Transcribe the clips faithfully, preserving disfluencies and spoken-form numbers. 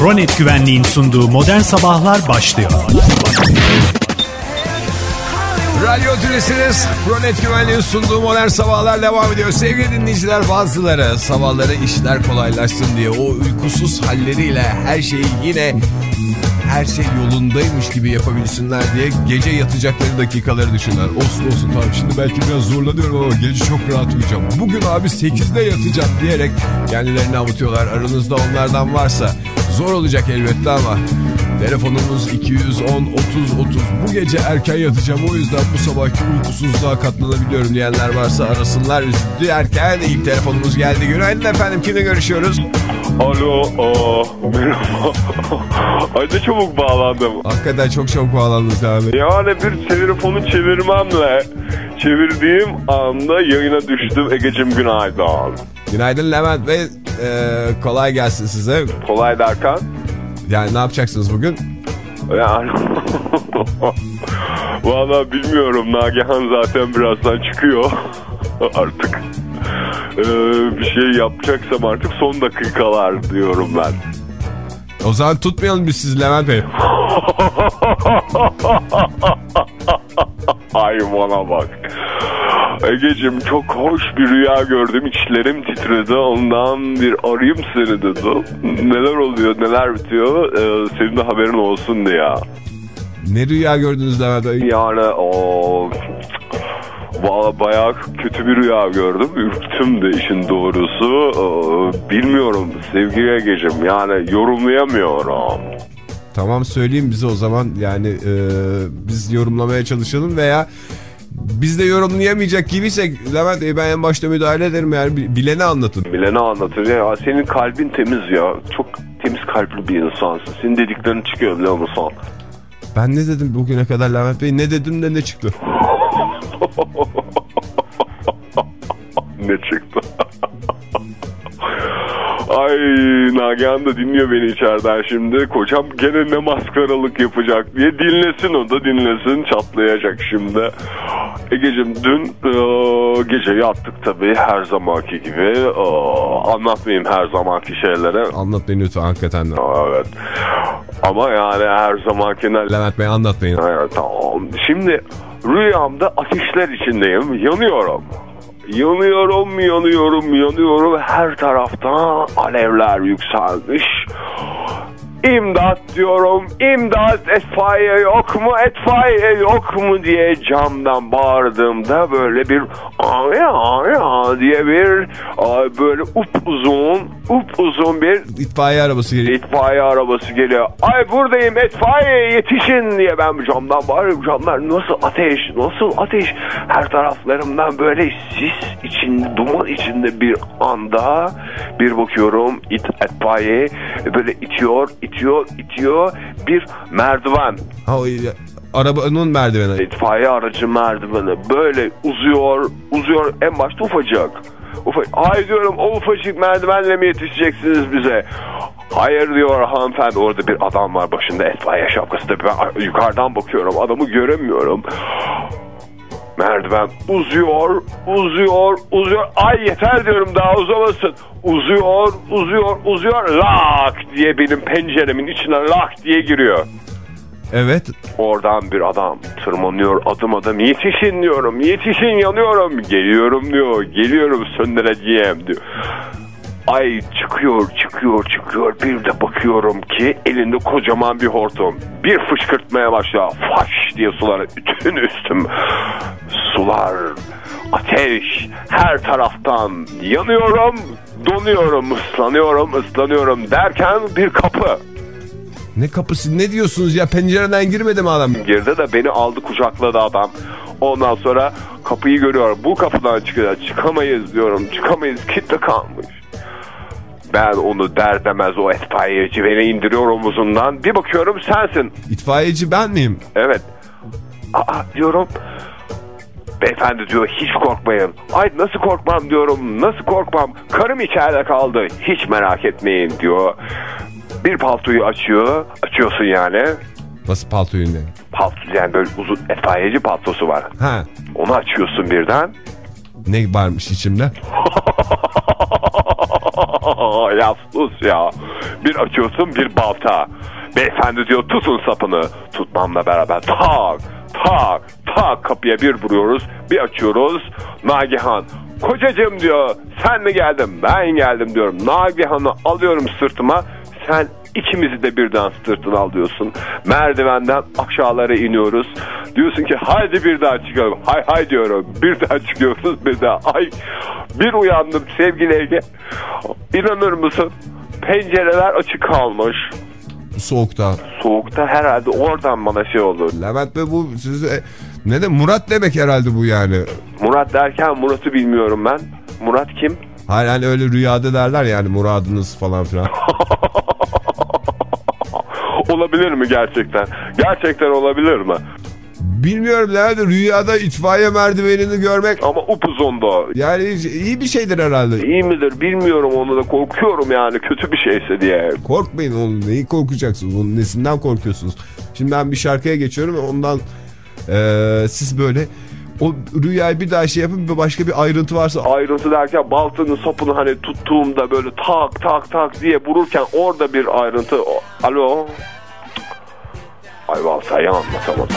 Pronet Güvenliğin sunduğu Modern Sabahlar başlıyor. Radyo Tülesi'niz. Pronet Güvenliğin sunduğu Modern Sabahlar devam ediyor. Sevgili dinleyiciler, bazıları sabahları işler kolaylaşsın diye o uykusuz halleriyle her şeyi yine her şey yolundaymış gibi yapabilsinler diye gece yatacakları dakikaları düşünler. Olsun olsun tamam, şimdi belki biraz zorlanıyorum ama gece çok rahat uyuyacağım. Bugün abi sekizde yatacağım diyerek kendilerini avutuyorlar. Aranızda onlardan varsa zor olacak elbette ama telefonumuz iki yüz on otuz otuz. Bu gece erken yatacağım, o yüzden bu sabahki uykusuzluğa katlanabiliyorum diyenler varsa arasınlar derken ilk telefonumuz geldi. Günaydın efendim, kimle görüşüyoruz? Alo, aa, merhaba. Ay ne çabuk bağlandım. Hakikaten çok çabuk bağlandınız abi. Yani bir telefonu çevirmemle çevirdiğim anda yayına düştüm. Egeciğim günaydın. Günaydın Levent Bey, ee, kolay gelsin size. Kolay derken? Yani ne yapacaksınız bugün? Yani vallahi bilmiyorum, Nagihan zaten birazdan çıkıyor artık. Ee, bir şey yapacaksam artık son dakikalar diyorum ben. O zaman tutmayalım biz sizi Levent Bey. Ay bana bak. Egeciğim çok hoş bir rüya gördüm. İçlerim titredi. Ondan bir arayayım seni dedim. Neler oluyor, neler bitiyor, ee, senin de haberin olsun diye. Ne rüya gördünüz Levent Bey? Yani o... Valla bayağı kötü bir rüya gördüm. Ürktüm de işin doğrusu. Ee, bilmiyorum sevgili Egeciğim. Yani yorumlayamıyorum. Tamam, söyleyeyim bize o zaman. Yani e, biz yorumlamaya çalışalım veya biz de yorumlayamayacak gibiysek Levent Bey, ben en başta müdahale ederim. Yani bilene anlatın. Bilene anlatın. Ya, senin kalbin temiz ya. Çok temiz kalpli bir insansın. Senin dediklerin çıkıyor biliyor musun? Ben ne dedim bugüne kadar Levent Bey? Ne dedim de ne çıktı? Ne çıktı? Ay, Nagihan da dinliyor beni içeriden şimdi. Kocam gene ne maskaralık yapacak diye. Dinlesin, o da dinlesin, çatlayacak şimdi. Egeciğim dün e, gece yattık tabii her zamanki gibi. E, anlatmayayım her zamanki şeyleri. Anlatmayın lütfen hakikaten. Evet. Ama yani her zamankinden... Levent Bey anlatmayın. Evet, tamam. Şimdi rüyamda ateşler içindeyim. Yanıyorum. Yanıyorum, yanıyorum, yanıyorum. Her taraftan alevler yükselmiş. İmdat diyorum, imdat, etfaiye yok mu, etfaiye yok mu diye camdan bağırdığımda böyle bir aya aya diye bir böyle upuzun, upuzun bir itfaiye arabası geliyor. İtfaiye arabası geliyor. Ay buradayım, etfaiye yetişin diye ben camdan bağırıyorum. Camlar nasıl ateş, nasıl ateş. Her taraflarımdan böyle sis içinde, duman içinde bir anda bir bakıyorum it, etfaiye böyle itiyor, itiyor, itiyor bir merdiven. Ha, o arabanın merdiveni. İtfaiye aracı merdiveni böyle uzuyor, uzuyor. En başta ufacık. Ufacık. Ay diyorum, o ufacık merdivenle mi yetişeceksiniz bize? Hayır diyor hanımefendi, orada bir adam var başında itfaiye şapkası da, ben yukarıdan bakıyorum, adamı göremiyorum. Merdiven uzuyor, uzuyor, uzuyor. Ay yeter diyorum, daha uzamasın. Uzuyor, uzuyor, uzuyor. Lak diye benim penceremin içine lak diye giriyor. Evet. Oradan bir adam tırmanıyor adım adım. Yetişin diyorum, yetişin yanıyorum. Geliyorum diyor, geliyorum söndüreceğim diyor. Ay çıkıyor, çıkıyor, çıkıyor. Bir de bakıyorum ki elinde kocaman bir hortum. Bir fışkırtmaya başlıyor. Faş diye sular bütün üstüm. Sular, ateş, her taraftan yanıyorum, donuyorum, ıslanıyorum, ıslanıyorum derken bir kapı. Ne kapısı, ne diyorsunuz ya, pencereden girmedi mi adam? Girdi de beni aldı kucakladı adam. Ondan sonra kapıyı görüyorum. Bu kapıdan çıkacağız, çıkamayız diyorum, çıkamayız, kilitli kalmış. Ben onu der demez o itfaiyeci beni indiriyor omuzundan. Bir bakıyorum sensin. İtfaiyeci ben miyim? Evet. Aa diyorum. Beyefendi diyor, hiç korkmayın. Ay nasıl korkmam diyorum, nasıl korkmam. Karım içeride kaldı, hiç merak etmeyin diyor. Bir paltoyu açıyor. Açıyorsun yani. Nasıl paltoyu ne? Palto yani böyle uzun itfaiyeci paltosu var. Ha. Onu açıyorsun birden. Ne varmış içimde? Ya sus ya. Bir açıyorsun bir balta. Beyefendi diyor tutun sapını. Tutmamla beraber tak tak tak kapıya bir vuruyoruz. Bir açıyoruz. Nagihan. Kocacığım diyor, sen mi geldin? Ben geldim diyorum. Nagihan'ı alıyorum sırtıma. Sen ikimizi de birden sırtına alıyorsun. Merdivenden aşağılara iniyoruz. Diyorsun ki haydi bir daha çıkalım. Hay hay diyorum. Bir daha çıkıyorsunuz bir daha. Ay bir uyandım sevgili Ege. İnanır mısın? Pencereler açık kalmış. Soğukta. Soğukta herhalde oradan bana şey oldu. Levent Bey bu size ne de Murat demek herhalde bu yani. Murat derken Murat'ı bilmiyorum ben. Murat kim? Hayır hani öyle rüyada derler yani muradınız falan filan. Olabilir mi gerçekten? Gerçekten olabilir mi? Bilmiyorum Levent, rüyada itfaiye merdivenini görmek. Ama upuzonda. Yani iyi bir şeydir herhalde. İyi midir bilmiyorum, onu da korkuyorum yani kötü bir şeyse diye. Korkmayın oğlum, neyi korkacaksınız? Onun nesinden korkuyorsunuz? Şimdi ben bir şarkıya geçiyorum ondan ee, siz böyle o rüyayı bir daha şey yapın, bir başka bir ayrıntı varsa. Ayrıntı derken baltanın sapını hani tuttuğumda böyle tak tak tak diye vururken orada bir ayrıntı. Alo. Ay baltayı anlatamadım.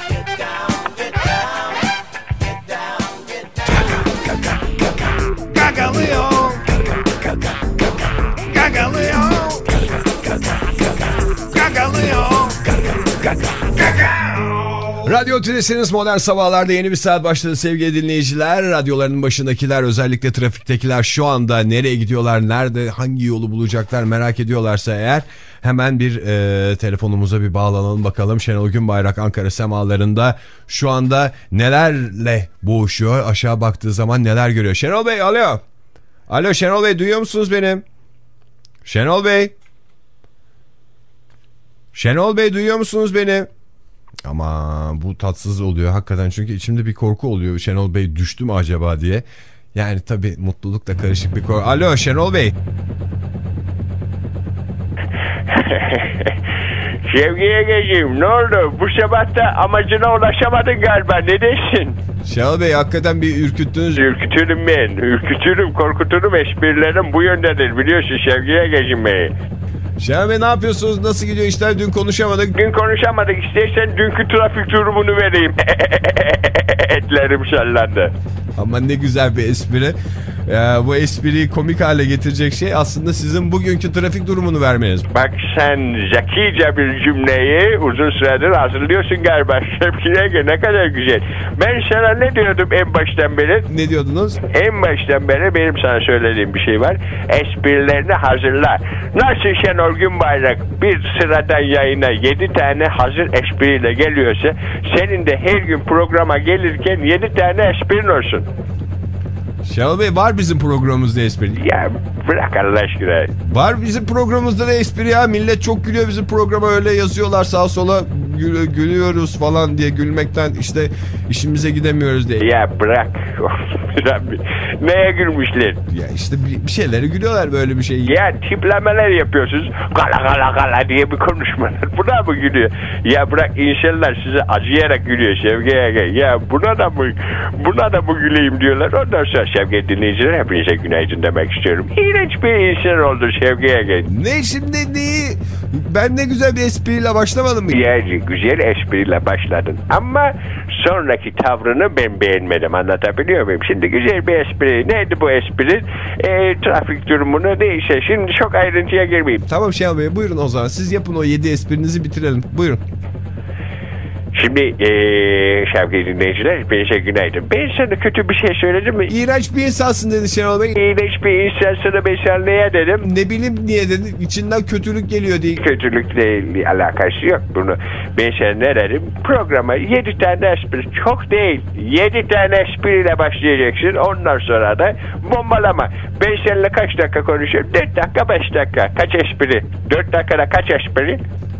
Gagalıyor. Gagalıyor. Gagalıyor. Radyo Tülesi'niz Modern Sabahlar'da yeni bir saat başladı sevgili dinleyiciler. Radyolarının başındakiler, özellikle trafiktekiler şu anda nereye gidiyorlar, nerede, hangi yolu bulacaklar merak ediyorlarsa eğer hemen bir e, telefonumuza bir bağlanalım bakalım. Şenol Günbayrak Ankara semalarında şu anda nelerle boğuşuyor, aşağı baktığı zaman neler görüyor. Şenol Bey, alo. Alo Şenol Bey, duyuyor musunuz beni? Şenol Bey. Şenol Bey, duyuyor musunuz beni? Ama bu tatsız oluyor hakikaten, çünkü içimde bir korku oluyor. Şenol Bey düştü mü acaba diye. Yani tabii mutlulukla karışık bir korku. Alo Şenol Bey. Sevgiye geçeyim, ne oldu? Bu sabah da amacına ulaşamadın galiba, ne dersin? Şenol Bey hakikaten bir ürküttünüz. Ürkütürüm ben, ürkütürüm, korkuturum, esprilerim bu yöndedir biliyorsun Sevgiye geçeyim Bey. Şenol Bey ne yapıyorsunuz? Nasıl gidiyor işler? Dün konuşamadık. Dün konuşamadık. İstersen dünkü trafik durumunu vereyim. Etlerim şallandı. Ama ne güzel bir espri. Ee, bu espriyi komik hale getirecek şey aslında sizin bugünkü trafik durumunu vermeniz. Bak sen zekice bir cümleyi uzun süredir hazırlıyorsun galiba. Şevkiye ne kadar güzel. Ben sana ne diyordum en baştan beri? Ne diyordunuz? En baştan beri benim sana söylediğim bir şey var. Esprilerini hazırla. Nasıl Şenol Günbayrak bir sıradan yayına yedi tane hazır espriyle geliyorsa, senin de her gün programa gelirken yedi tane esprin olsun. Şenol Bey, var bizim programımızda espri. Ya bırak Allah aşkına. Var bizim programımızda da espri ya. Millet çok gülüyor bizim programa, öyle yazıyorlar sağa sola, gül gülüyoruz falan diye, gülmekten işte işimize gidemiyoruz diye. Ya bırak. Neye gülmüşler? Ya işte bir, bir şeylere gülüyorlar, böyle bir şey. Ya tiplemeler yapıyorsunuz. Gala gala gala diye bir konuşmalar. Buna mı gülüyor? Ya bırak, insanlar size acıyarak gülüyor Şevki Ege. Ya buna da mı buna da mı güleyim diyorlar. Ondan sonra Şevki dinleyiciler hepinize günaydın demek istiyorum. İğrenç bir insan oldu Şevki Ege. Ne şimdi neyi? Ben ne güzel bir espriyle başlamadım mı? Yani güzel espriyle başladın. Ama sonraki tavrını ben beğenmedim. Anlatabiliyor muyum? Şimdi güzel bir espri. Neydi bu espri? E, trafik durumunu neyse. Şimdi çok ayrıntıya girmeyeyim. Tamam Şenol Bey, buyurun o zaman. Siz yapın o yedi esprinizi, bitirelim. Buyurun. Şimdi ee, Şevki dinleyiciler, hepinize günaydın. Ben sana kötü bir şey söyledim mi? İğrenç bir insansın dedi Şenol Bey. İğrenç bir insansına mesela neye dedim? Ne bileyim niye dedi. İçinden kötülük geliyor diye. Kötülükle alakası yok bunu. Ben sana ne dedim? Programa yedi tane espri, çok değil, yedi tane espriyle başlayacaksın. Ondan sonra da bombalama. Ben seninle kaç dakika konuşuyorum? dört dakika, beş dakika. Kaç espri? dört dakikada kaç espri?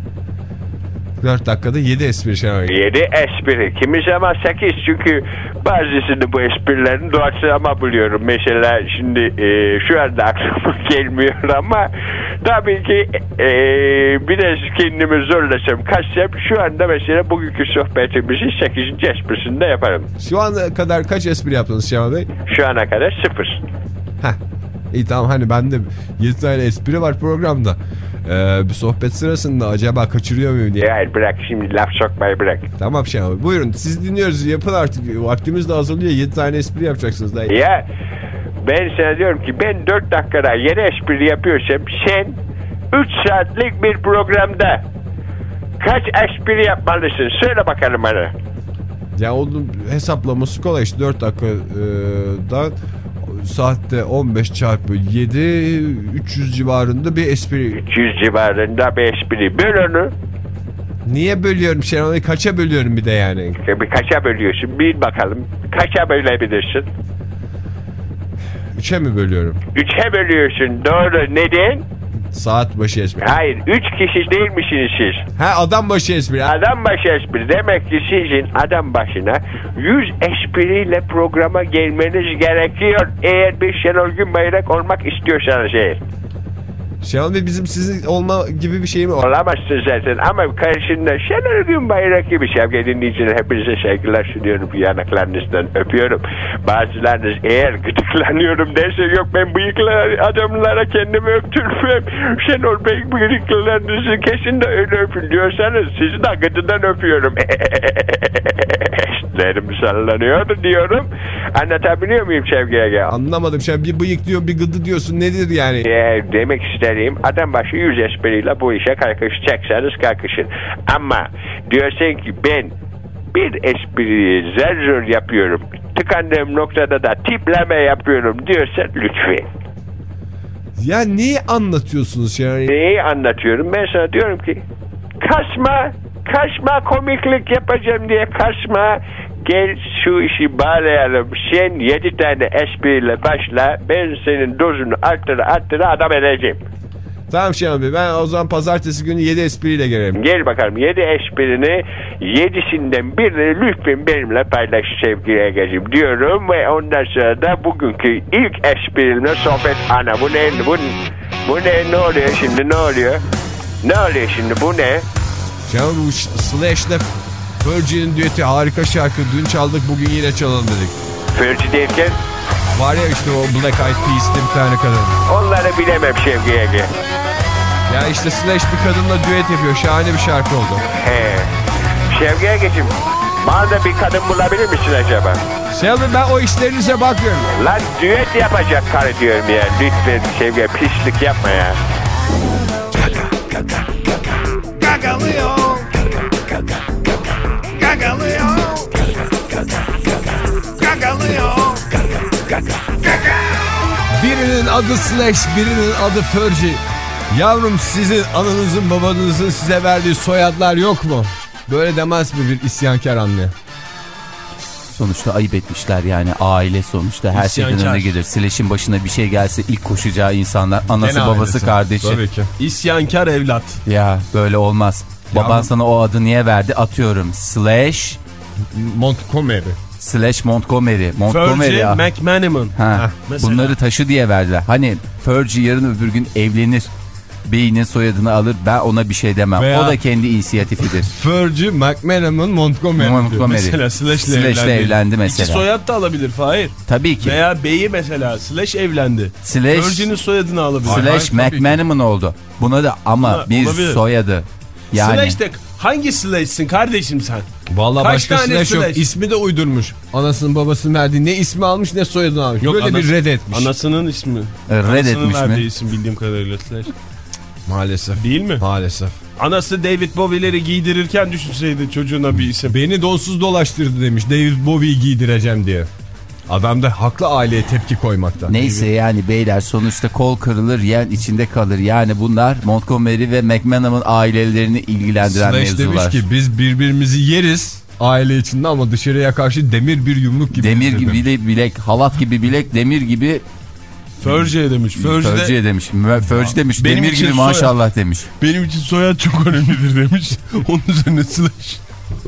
dört dakikada yedi espri Şenol Bey. yedi espri. Kimi zaman sekiz, çünkü bazısını bu esprilerin doğaçlama buluyorum. Mesela şimdi e, şu anda aklıma gelmiyor ama tabii ki e, biraz kendimi zorlasam, kaçsam şu anda mesela bugünkü sohbetimizin sekizinci esprisinde yaparım. Şu ana kadar kaç espri yaptınız Şenol Bey? Şu ana kadar sıfır. Heh. İyi tamam hani bende yedi tane espri var programda. Ee, bir sohbet sırasında acaba kaçırıyor muyum diye. Hayır bırak şimdi laf sokmayı bırak. Tamam Şenol Bey buyurun siz dinliyoruz yapın artık vaktimiz de azalıyor yedi tane espri yapacaksınız. Daha. Ya ben sana diyorum ki ben dört dakikada yeni espri yapıyorsam sen üç saatlik bir programda kaç espri yapmalısın söyle bakalım bana. Ya onun hesaplaması kolay işte dört dakikadan saatte on beş çarpı yedi üç yüz civarında bir espri. üç yüz civarında bir espri böl onu. Niye bölüyorum Şenol Bey kaça bölüyorum bir de yani. Bir kaça bölüyorsun bil bakalım kaça bölebilirsin. Üçe mi bölüyorum? Üçe bölüyorsun doğru neden? Saat başı espri. Hayır üç kişi değil misiniz siz? Ha adam başı espri. Adam başı espri demek ki sizin adam başına yüz espriyle programa gelmeniz gerekiyor. Eğer bir Şenol Günbayrak olmak istiyorsanız eğer. Şenol Bey bizim sizin olma gibi bir şey mi var? Olamazsın zaten ama karşında Şenol Günbayrak gibi sevgili dinleyiciler hepinize saygılar sunuyorum. Yanaklarınızdan öpüyorum. Bazılarınız eğer gıdıklanıyorum derse yok ben bıyıklı adamlara kendimi öptürmem. Şenol Bey bıyıklarınızı kesin de öyle öpün diyorsanız sizi de gıdıdan öpüyorum. Lerim sallanıyor diyorum. Anlatabiliyor muyum sevgili Ege? Anlamadım. Sen bir bıyık diyor bir gıdı diyorsun. Nedir yani? Ee, demek istedim adam başı yüz espriyle bu işe kalkışacaksanız kalkışın. Ama diyorsun ki ben bir espriyi zar zor yapıyorum. Tıkandığım noktada da tipleme yapıyorum diyorsan lütfen. Ya neyi anlatıyorsunuz yani? Neyi anlatıyorum? Ben sana diyorum ki kaçma, kaçma komiklik yapacağım diye kaçma. Gel şu işi bağlayalım. Sen yedi tane espriyle başla. Ben senin dozunu arttıra arttıra adam edeceğim. Tamam Şenol Bey ben o zaman pazartesi günü yedi espriyle gelelim. Gel bakalım yedi esprini yedisinden birini lütfen benimle paylaş sevgili Ege'ciğim diyorum. Ve ondan sonra da bugünkü ilk esprimle sohbet. Ana bu ne? Bu, bu ne? Ne oluyor şimdi? Ne oluyor? Ne oluyor şimdi? Bu ne? Şenol bu Slash'le Virgin'in düeti harika şarkı. Dün çaldık bugün yine çalalım dedik. Virgin derken? Var ya işte o Black Eyed Peas'te bir tane kadın. Onları bilemem sevgili Ege. Ya işte Slash bir kadınla düet yapıyor. Şahane bir şarkı oldu. He. Sevgili Ege'ciğim bana da bir kadın bulabilir misin acaba? Şenol Bey ben o işlerinize bakıyorum. Lan düet yapacak karı diyorum ya. Lütfen sevgili pislik yapma ya. Gagalıyor. Gagalıyor. Gagalıyor. Birinin adı Slash, birinin adı Fergie. Yavrum sizin ananızın babanızın size verdiği soyadlar yok mu? Böyle demez mi bir isyankar anne? Sonuçta ayıp etmişler yani aile sonuçta her İsyankar. şeyden önüne gelir. Slash'in başına bir şey gelse ilk koşacağı insanlar anası Gene babası ailesi. kardeşi. Tabii ki. İsyankar evlat. Ya böyle olmaz. Ya Baban bu... sana o adı niye verdi? Atıyorum Slash Montgomery. Slash Montgomery. Montgomery Fergie ya. McManaman. Ha, Mesela. bunları taşı diye verdiler. Hani Fergie yarın öbür gün evlenir. Beyinin soyadını alır. Ben ona bir şey demem. Veya... O da kendi inisiyatifidir. Fergie McManaman Montgomery. Montgomery. Mesela Slash'le Slash'le evlendi. evlendi mesela. İki soyad da alabilir Fahir. Tabii ki. Veya beyi mesela Slash evlendi. Slash, Virgin'in soyadını alabilir. Slash McManaman oldu. Buna da ama Buna, bir olabilir. soyadı. Yani. Slash de hangi Slash'sin kardeşim sen? Vallahi Kaç başka tane Slash yok. Slash? İsmi de uydurmuş. Anasının babasının verdiği ne ismi almış ne soyadını almış. Yok, böyle anası, bir red etmiş. Anasının ismi. Reddetmiş Anasının verdiği mi? isim bildiğim kadarıyla Slash. Maalesef. Değil mi? Maalesef. Anası David Bowie'leri giydirirken düşünseydi çocuğuna bir isim. Beni donsuz dolaştırdı demiş. David Bowie'yi giydireceğim diye. Adam da haklı aileye tepki koymakta. Neyse yani beyler sonuçta kol kırılır yen içinde kalır. Yani bunlar Montgomery ve McManaman ailelerini ilgilendiren Slash mevzular. demiş ki biz birbirimizi yeriz aile içinde ama dışarıya karşı demir bir yumruk gibi. Demir dedim. gibi bilek, bilek, halat gibi bilek, demir gibi. Fergie demiş. Fergie Fergie demiş. Fergie demiş. Benim Demir için gibi soyad- maşallah demiş. Benim için soyad çok önemlidir demiş. Onun üzerine Slash.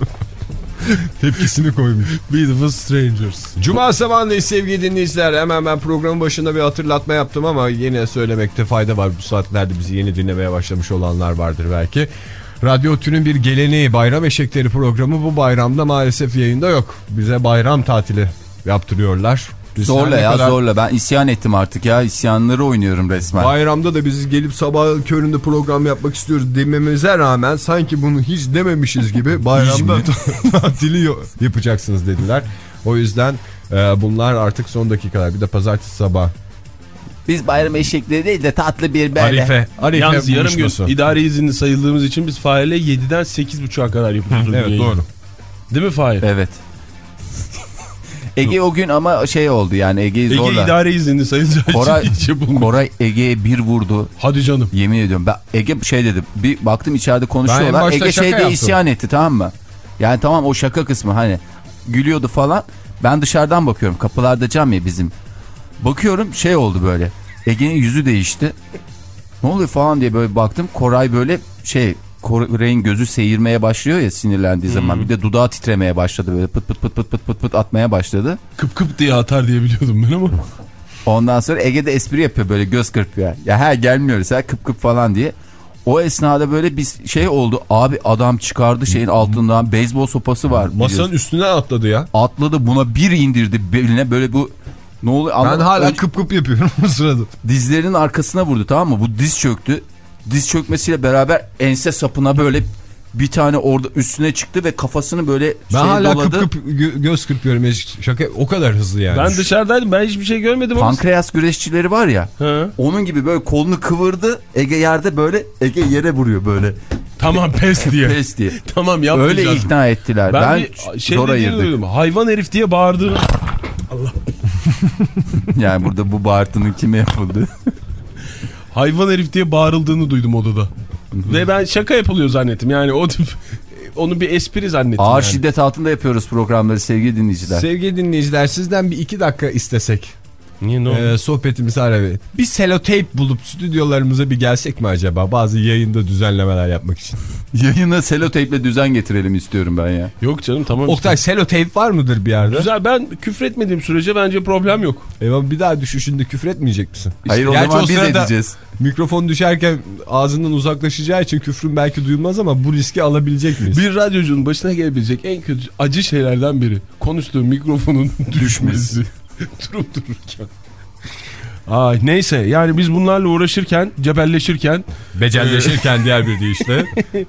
Tepkisini koymuş. Beautiful Strangers. Cuma sabahındayız sevgili dinleyiciler. Hemen ben programın başında bir hatırlatma yaptım ama yine söylemekte fayda var. Bu saatlerde bizi yeni dinlemeye başlamış olanlar vardır belki. Radyo Tünün bir geleneği Bayram Eşekleri programı bu bayramda maalesef yayında yok. Bize bayram tatili yaptırıyorlar. Biz Zorla ya kadar... zorla. Ben isyan ettim artık ya. İsyanları oynuyorum resmen. Bayramda da biz gelip sabah köründe program yapmak istiyoruz dememize rağmen sanki bunu hiç dememişiz gibi bayramda tatili yapacaksınız dediler. O yüzden e, bunlar artık son dakikalar. Bir de pazartesi sabah. Biz bayram eşekleri değil de tatlı bir böyle. Arife. Arife Yalnız yarım gün buluşması. idari izinli sayıldığımız için biz Fahir'le yediden sekiz buçuğa kadar yapıyoruz. Evet doğru. Değil mi Fahir? Evet. Ege o gün ama şey oldu yani Ege'yi zorla. Ege idari izinli sayılacağı Koray, için hiç yapılmıyor. Koray Ege'ye bir vurdu. Hadi canım. Yemin ediyorum. Ben Ege şey dedi. Bir baktım içeride Ben en konuşuyorlar. başta Ege şaka şeyde yaptım. isyan etti, tamam mı? Yani tamam, o şaka kısmı hani gülüyordu falan. Ben dışarıdan bakıyorum. Kapılarda cam ya bizim. Bakıyorum şey oldu böyle. Ege'nin yüzü değişti. Ne oluyor falan diye böyle baktım. Koray böyle şey, Koray'ın gözü seyirmeye başlıyor ya sinirlendiği zaman. Hmm. Bir de dudağı titremeye başladı böyle, pıt pıt pıt pıt pıt pıt pıt atmaya başladı. Kıp kıp diye atar diye biliyordum ben ama. Ondan sonra Ege de espri yapıyor böyle, göz kırpıyor. Ya her gelmiyoruz ha, kıp kıp falan diye. O esnada böyle bir şey oldu. Abi adam çıkardı şeyin altından, beyzbol sopası var. Masanın biliyorsun. üstüne atladı ya. Atladı, buna bir indirdi beline böyle, bu ne oluyor? Ben Ama hala önce, kıp kıp yapıyorum bu sırada. dizlerinin arkasına vurdu, tamam mı? Bu diz çöktü. Diz çökmesiyle beraber ense sapına böyle bir tane orada üstüne çıktı ve kafasını böyle ben şey hala doladı. kıp kıp gö göz kırpıyorum. Şaka o kadar hızlı yani. Ben dışarıdaydım, ben hiçbir şey görmedim ama. Pankreas güreşçileri var ya. Hı. Onun gibi böyle kolunu kıvırdı. Ege yerde böyle, Ege yere vuruyor böyle. Tamam pes diye. Pes diye. Tamam yapmayacağız. Öyle ikna ettiler. Ben, Ben, bir şey zor dediğini ayırdık. duydum. Hayvan herif diye bağırdığını. Allah. Yani burada bu bağırtının kime yapıldı? Hayvan herif diye bağırıldığını duydum odada. Ve ben şaka yapılıyor zannettim. Yani o tip, onu bir espri zannettim. Ağır yani. şiddet altında yapıyoruz programları sevgili dinleyiciler. Sevgili dinleyiciler, sizden bir iki dakika istesek. Niye, ne oldu? Ee, sohbetimizi ara verin. Bir seloteyp bulup stüdyolarımıza bir gelsek mi acaba? Bazı yayında düzenlemeler yapmak için. Yayına seloteyple düzen getirelim istiyorum ben ya. Yok canım, tamam. Oktay işte. seloteyp var mıdır bir yerde? Güzel, ben küfretmediğim sürece bence problem yok. Eyvah, bir daha düşüşünde küfretmeyecek misin? Hayır, İşte, o zaman o biz edeceğiz. Mikrofon düşerken ağzından uzaklaşacağı için küfrün belki duyulmaz ama bu riski alabilecek miyiz? Bir radyocunun başına gelebilecek en kötü acı şeylerden biri konuştuğu mikrofonun düşmesi. Durup dururken. Ay, neyse yani biz bunlarla uğraşırken, cebelleşirken, Becelleşirken diğer bir deyişle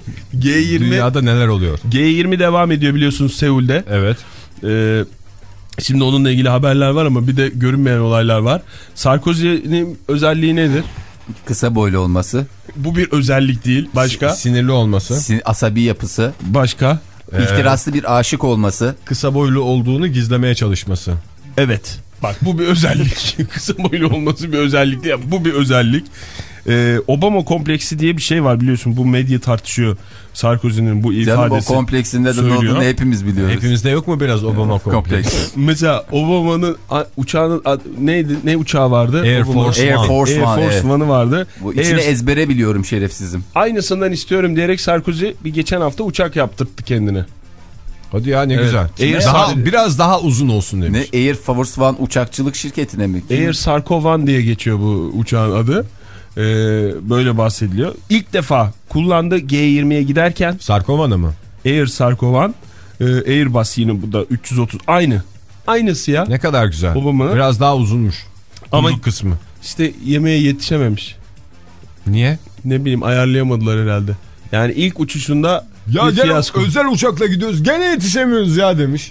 G yirmi dünyada neler oluyor? G yirmi devam ediyor biliyorsunuz Seul'de. Evet. Ee, şimdi onunla ilgili haberler var ama bir de görünmeyen olaylar var. Sarkozy'nin özelliği nedir? Kısa boylu olması. Bu bir özellik değil. Başka? Sinirli olması. Sin asabi yapısı. Başka? Ee, İhtiraslı bir aşık olması. Kısa boylu olduğunu gizlemeye çalışması. Evet. Bak bu bir özellik. Kısa boylu olması bir özellik değil. Bu bir özellik. Ee, Obama kompleksi diye bir şey var biliyorsun. Bu medya tartışıyor. Sarkozy'nin bu ifadesi. Canım o kompleksinde de ne olduğunu hepimiz biliyoruz. Hepimizde yok mu biraz Obama kompleksi? Mesela Obama'nın uçağının neydi? Ne uçağı vardı? Air Obama. Force Air One. Force Air One. Force Evet. One'ı vardı. Bu içine Air... ezbere biliyorum şerefsizim. Aynısından istiyorum diyerek Sarkozy bir geçen hafta uçak yaptırttı kendine. Hadi ya ne evet. güzel. Air daha, Sar... biraz daha uzun olsun demiş. Ne? Air Force One uçakçılık şirketine mi? Kim? Air Sarko One diye geçiyor bu uçağın adı. Ee, böyle bahsediliyor. İlk defa kullandı G yirmiye giderken. Sarkovana mı? Air Sarko One. Ee, Airbus yine bu da üç yüz otuz. Aynı. Aynısı ya. Ne kadar güzel. Obama'nın. Biraz daha uzunmuş. Ama uzun kısmı. İşte yemeğe yetişememiş. Niye? Ne bileyim, ayarlayamadılar herhalde. Yani ilk uçuşunda ya bir fiyasko. Özel uçakla gidiyoruz gene yetişemiyoruz ya demiş.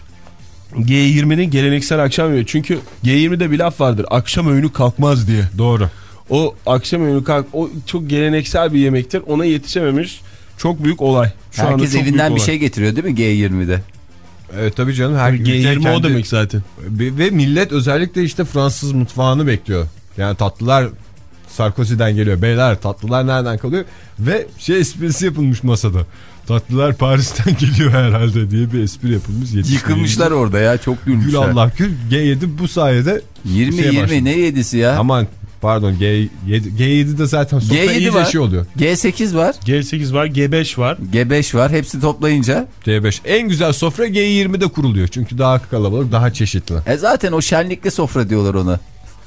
G yirminin geleneksel akşam yemeği. Çünkü G yirmide bir laf vardır. Akşam öğünü kalkmaz diye. Doğru. O akşam öğünü kalk. O çok geleneksel bir yemektir. Ona yetişememiş. Çok büyük olay. Şu Herkes anda evinden bir olay. şey getiriyor değil mi G yirmide? Evet tabii canım. Her G yirmi kendi... o demek zaten. Ve millet özellikle işte Fransız mutfağını bekliyor. Yani tatlılar Sarkozy'den geliyor. Beyler tatlılar nereden kalıyor? Ve şey esprisi yapılmış masada. Tatlılar Paris'ten geliyor herhalde diye bir espri yapılmış. Yıkılmışlar orada ya, çok gülmüşler. Gül Allah gül. G yedi bu sayede yirmi yirmi ne yedisi ya? Aman pardon G yedi, G yedi de zaten sofra G yedi iyice var. şey oluyor. G sekiz var. G sekiz var, G beş var. G beş var. Hepsi toplayınca. G beş. En güzel sofra G yirmide kuruluyor. Çünkü daha kalabalık, daha çeşitli. E zaten o şenlikli sofra diyorlar ona.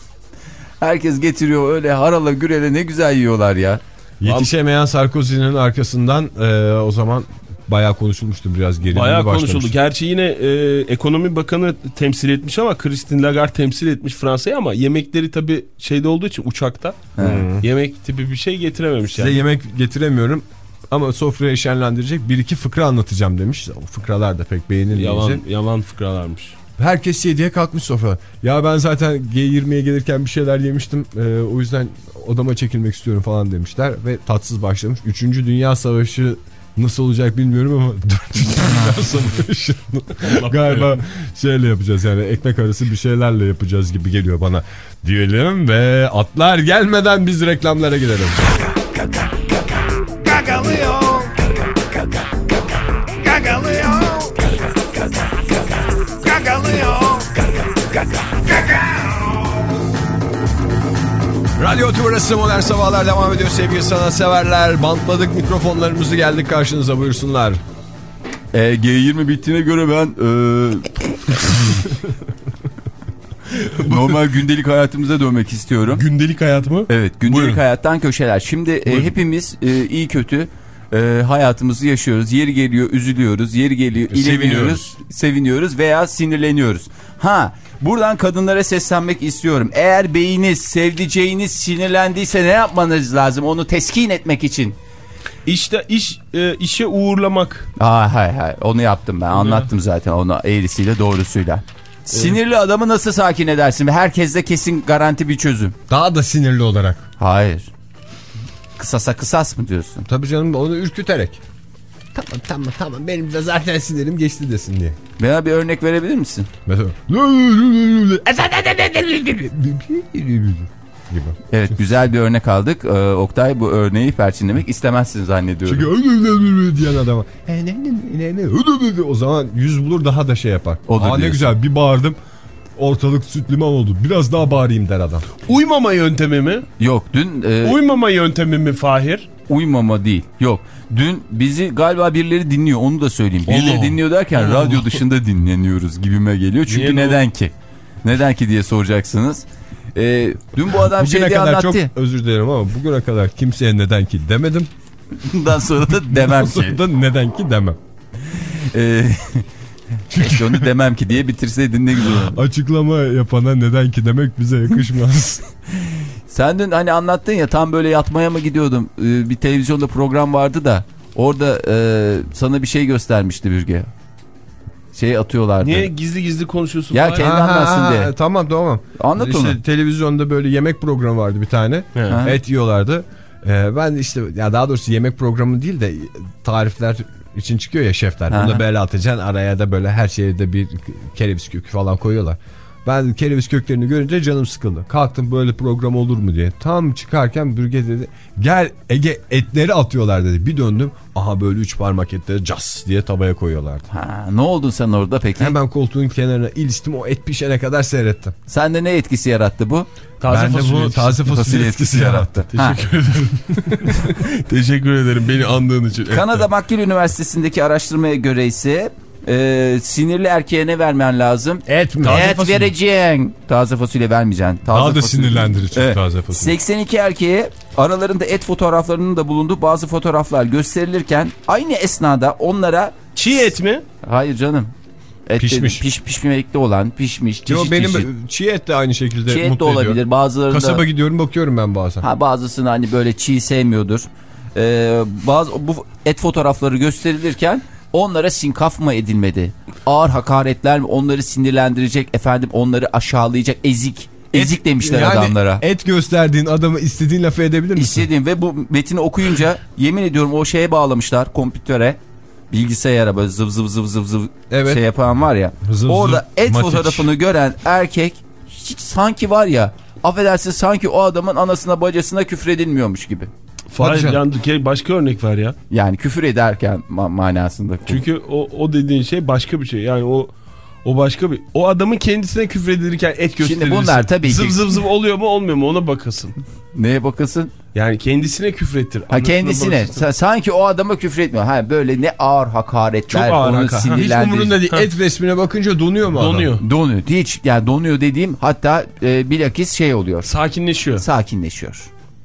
Herkes getiriyor öyle harala gürele, ne güzel yiyorlar ya. Yetişemeyen Sarkozy'nin arkasından e, o zaman bayağı konuşulmuştu, biraz gerilimli bayağı başlamıştı. konuşuldu. Gerçi yine e, ekonomi bakanı temsil etmiş ama Christine Lagarde temsil etmiş Fransa'yı, ama yemekleri tabii şeyde olduğu için uçakta hmm. yemek tipi bir şey getirememiş. Size yani. yemek getiremiyorum ama sofrayı şenlendirecek bir iki fıkra anlatacağım demiş. O fıkralar da pek beğenilmeyecek. Yalan, yalan fıkralarmış. Herkes yediye kalkmış sofra. Ya ben zaten G yirmiye gelirken bir şeyler yemiştim. Ee, o yüzden odama çekilmek istiyorum falan demişler. Ve tatsız başlamış. Üçüncü Dünya Savaşı nasıl olacak bilmiyorum ama Dördüncü Dünya Savaşı galiba şeyle yapacağız. Yani ekmek arası bir şeylerle yapacağız gibi geliyor bana. Diyelim ve atlar gelmeden biz reklamlara gidelim. Gagalıyor. Gagalıyor. Gagalıyor. Radyo Tümrüt'ü Modern Sabahlar devam ediyor sevgili sanatseverler. Bantladık mikrofonlarımızı, geldik karşınıza, buyursunlar. E, G yirmi bittiğine göre ben e... normal gündelik hayatımıza dönmek istiyorum. Gündelik hayat mı? Evet, gündelik Buyurun. hayattan köşeler. Şimdi e, hepimiz e, iyi kötü e, hayatımızı yaşıyoruz. Yeri geliyor üzülüyoruz, yeri geliyor ilgileniyoruz, seviniyoruz veya sinirleniyoruz. Ha, buradan kadınlara seslenmek istiyorum. Eğer beyiniz, sevdiceğiniz sinirlendiyse ne yapmanız lazım onu teskin etmek için? İşte iş e, işe uğurlamak. Aa, hayır hayır, onu yaptım ben, anlattım zaten onu eğrisiyle doğrusuyla. Sinirli adamı nasıl sakin edersin? Herkeste kesin garanti bir çözüm. Daha da sinirli olarak. Hayır. Kısasa kısas mı diyorsun? Tabii canım, onu ürküterek. Tamam tamam tamam, benim de zaten sinirim geçti desin diye. Bana bir örnek verebilir misin? Mesela gibi. Evet, güzel bir örnek aldık. Ee, Oktay, bu örneği perçinlemek istemezsin zannediyorum. Çünkü diyen adama o zaman yüz bulur, daha da şey yapar. Olur Aa, ne diyorsun. güzel bir bağırdım, ortalık süt liman oldu, biraz daha bağırayım der adam. Uymama yöntemi mi? Yok dün... E, Uymama yöntemi mi Fahir? Uymama değil. Yok. Dün bizi galiba birileri dinliyor, onu da söyleyeyim. Birileri Allah. dinliyor derken Allah. radyo dışında dinleniyoruz gibime geliyor. Çünkü Niye neden ki? Neden ki diye soracaksınız. Ee, dün bu adam şey diye kadar anlattı. çok özür dilerim ama bugüne kadar kimseye neden ki demedim. Bundan sonra da demem ki. Sonra da neden ki demem. Ee, keşke onu demem ki diye bitirseydin, ne güzel olur. Açıklama yapana neden ki demek bize yakışmaz. Sen dün hani anlattın ya, tam böyle yatmaya mı gidiyordum? Ee, bir televizyonda program vardı da orada e, sana bir şey göstermişti Bürge. Şey atıyorlardı. Niye gizli gizli konuşuyorsun? Ya Fahir? kendi Aha, anlatsın diye. Tamam tamam. Anlat işte onu. televizyonda böyle yemek programı vardı bir tane. He. Et yiyorlardı. Ee, ben işte, ya daha doğrusu yemek programı değil de tarifler için çıkıyor ya şefler. Aha. Bunu böyle atacaksın, araya da böyle her şeye de bir kereviz kökü falan koyuyorlar. Ben kereviz köklerini görünce canım sıkıldı. Kalktım, böyle program olur mu diye. Tam çıkarken Bürge dedi, gel Ege, etleri atıyorlar dedi. Bir döndüm, aha böyle üç parmak etleri cas diye tavaya koyuyorlardı. Ha, ne oldun sen orada peki? Hemen koltuğun kenarına iliştim, o et pişene kadar seyrettim. Sende ne etkisi yarattı bu? Taze Ben de fasulye bu etkisi. taze fasulye, Fasulye etkisi etkisi yarattı. Teşekkür ederim. Teşekkür ederim beni andığın için. Kanada McGill Üniversitesi'ndeki araştırmaya göre ise e, sinirli erkeğe ne vermen lazım? Et mi? Et fasulye. vereceksin. Taze fasulye vermeyeceksin. Taze Daha da fasulye. sinirlendirici Evet. taze fasulye. seksen iki erkeğe aralarında et fotoğraflarının da bulunduğu bazı fotoğraflar gösterilirken aynı esnada onlara... Çiğ et mi? Hayır canım. Et Pişmiş. Piş, pişmemekte olan, pişmiş, çeşit Yo, benim çeşit. çiğ et de aynı şekilde Çiğ et de mutlu olabilir. ediyor. Bazılarında... Kasaba gidiyorum, bakıyorum ben bazen. Ha, bazısını hani böyle çiğ sevmiyordur. Ee, bazı bu et fotoğrafları gösterilirken onlara sinkaf mı edilmedi? Ağır hakaretler mi? Onları sinirlendirecek, efendim onları aşağılayacak, ezik. Ezik demişler yani adamlara. Et gösterdiğin adamı istediğin lafı edebilir misin? İstediğim ve bu metini okuyunca yemin ediyorum o şeye bağlamışlar, kompütöre, bilgisayara, böyle zıv zıv zıv zıv zıv Evet. şey yapan var ya. Zıv orada zıv, et matik. fotoğrafını gören erkek hiç sanki var ya, affedersin, sanki o adamın anasına bacasına küfredilmiyormuş gibi. Fahir, canım. yani başka örnek ver ya. Yani küfür ederken ma- manasında. Çünkü o, o dediğin şey başka bir şey. Yani o o başka bir... O adamın kendisine küfredilirken et gösterirse. Şimdi bunlar tabii ki... Zıv zıv zıv oluyor mu olmuyor mu ona bakasın. Neye bakasın? Yani kendisine küfrettir. Ha, kendisine. Sa- sanki o adama küfür etmiyor. Ha, böyle ne ağır hakaretler. Çok ağır onu hakaret. Hiç sinirlendirici. umurunda değil. Ha. Et resmine bakınca donuyor mu adam? Donuyor. Donuyor. Hiç yani donuyor dediğim, hatta e, bilakis şey oluyor. Sakinleşiyor. Sakinleşiyor.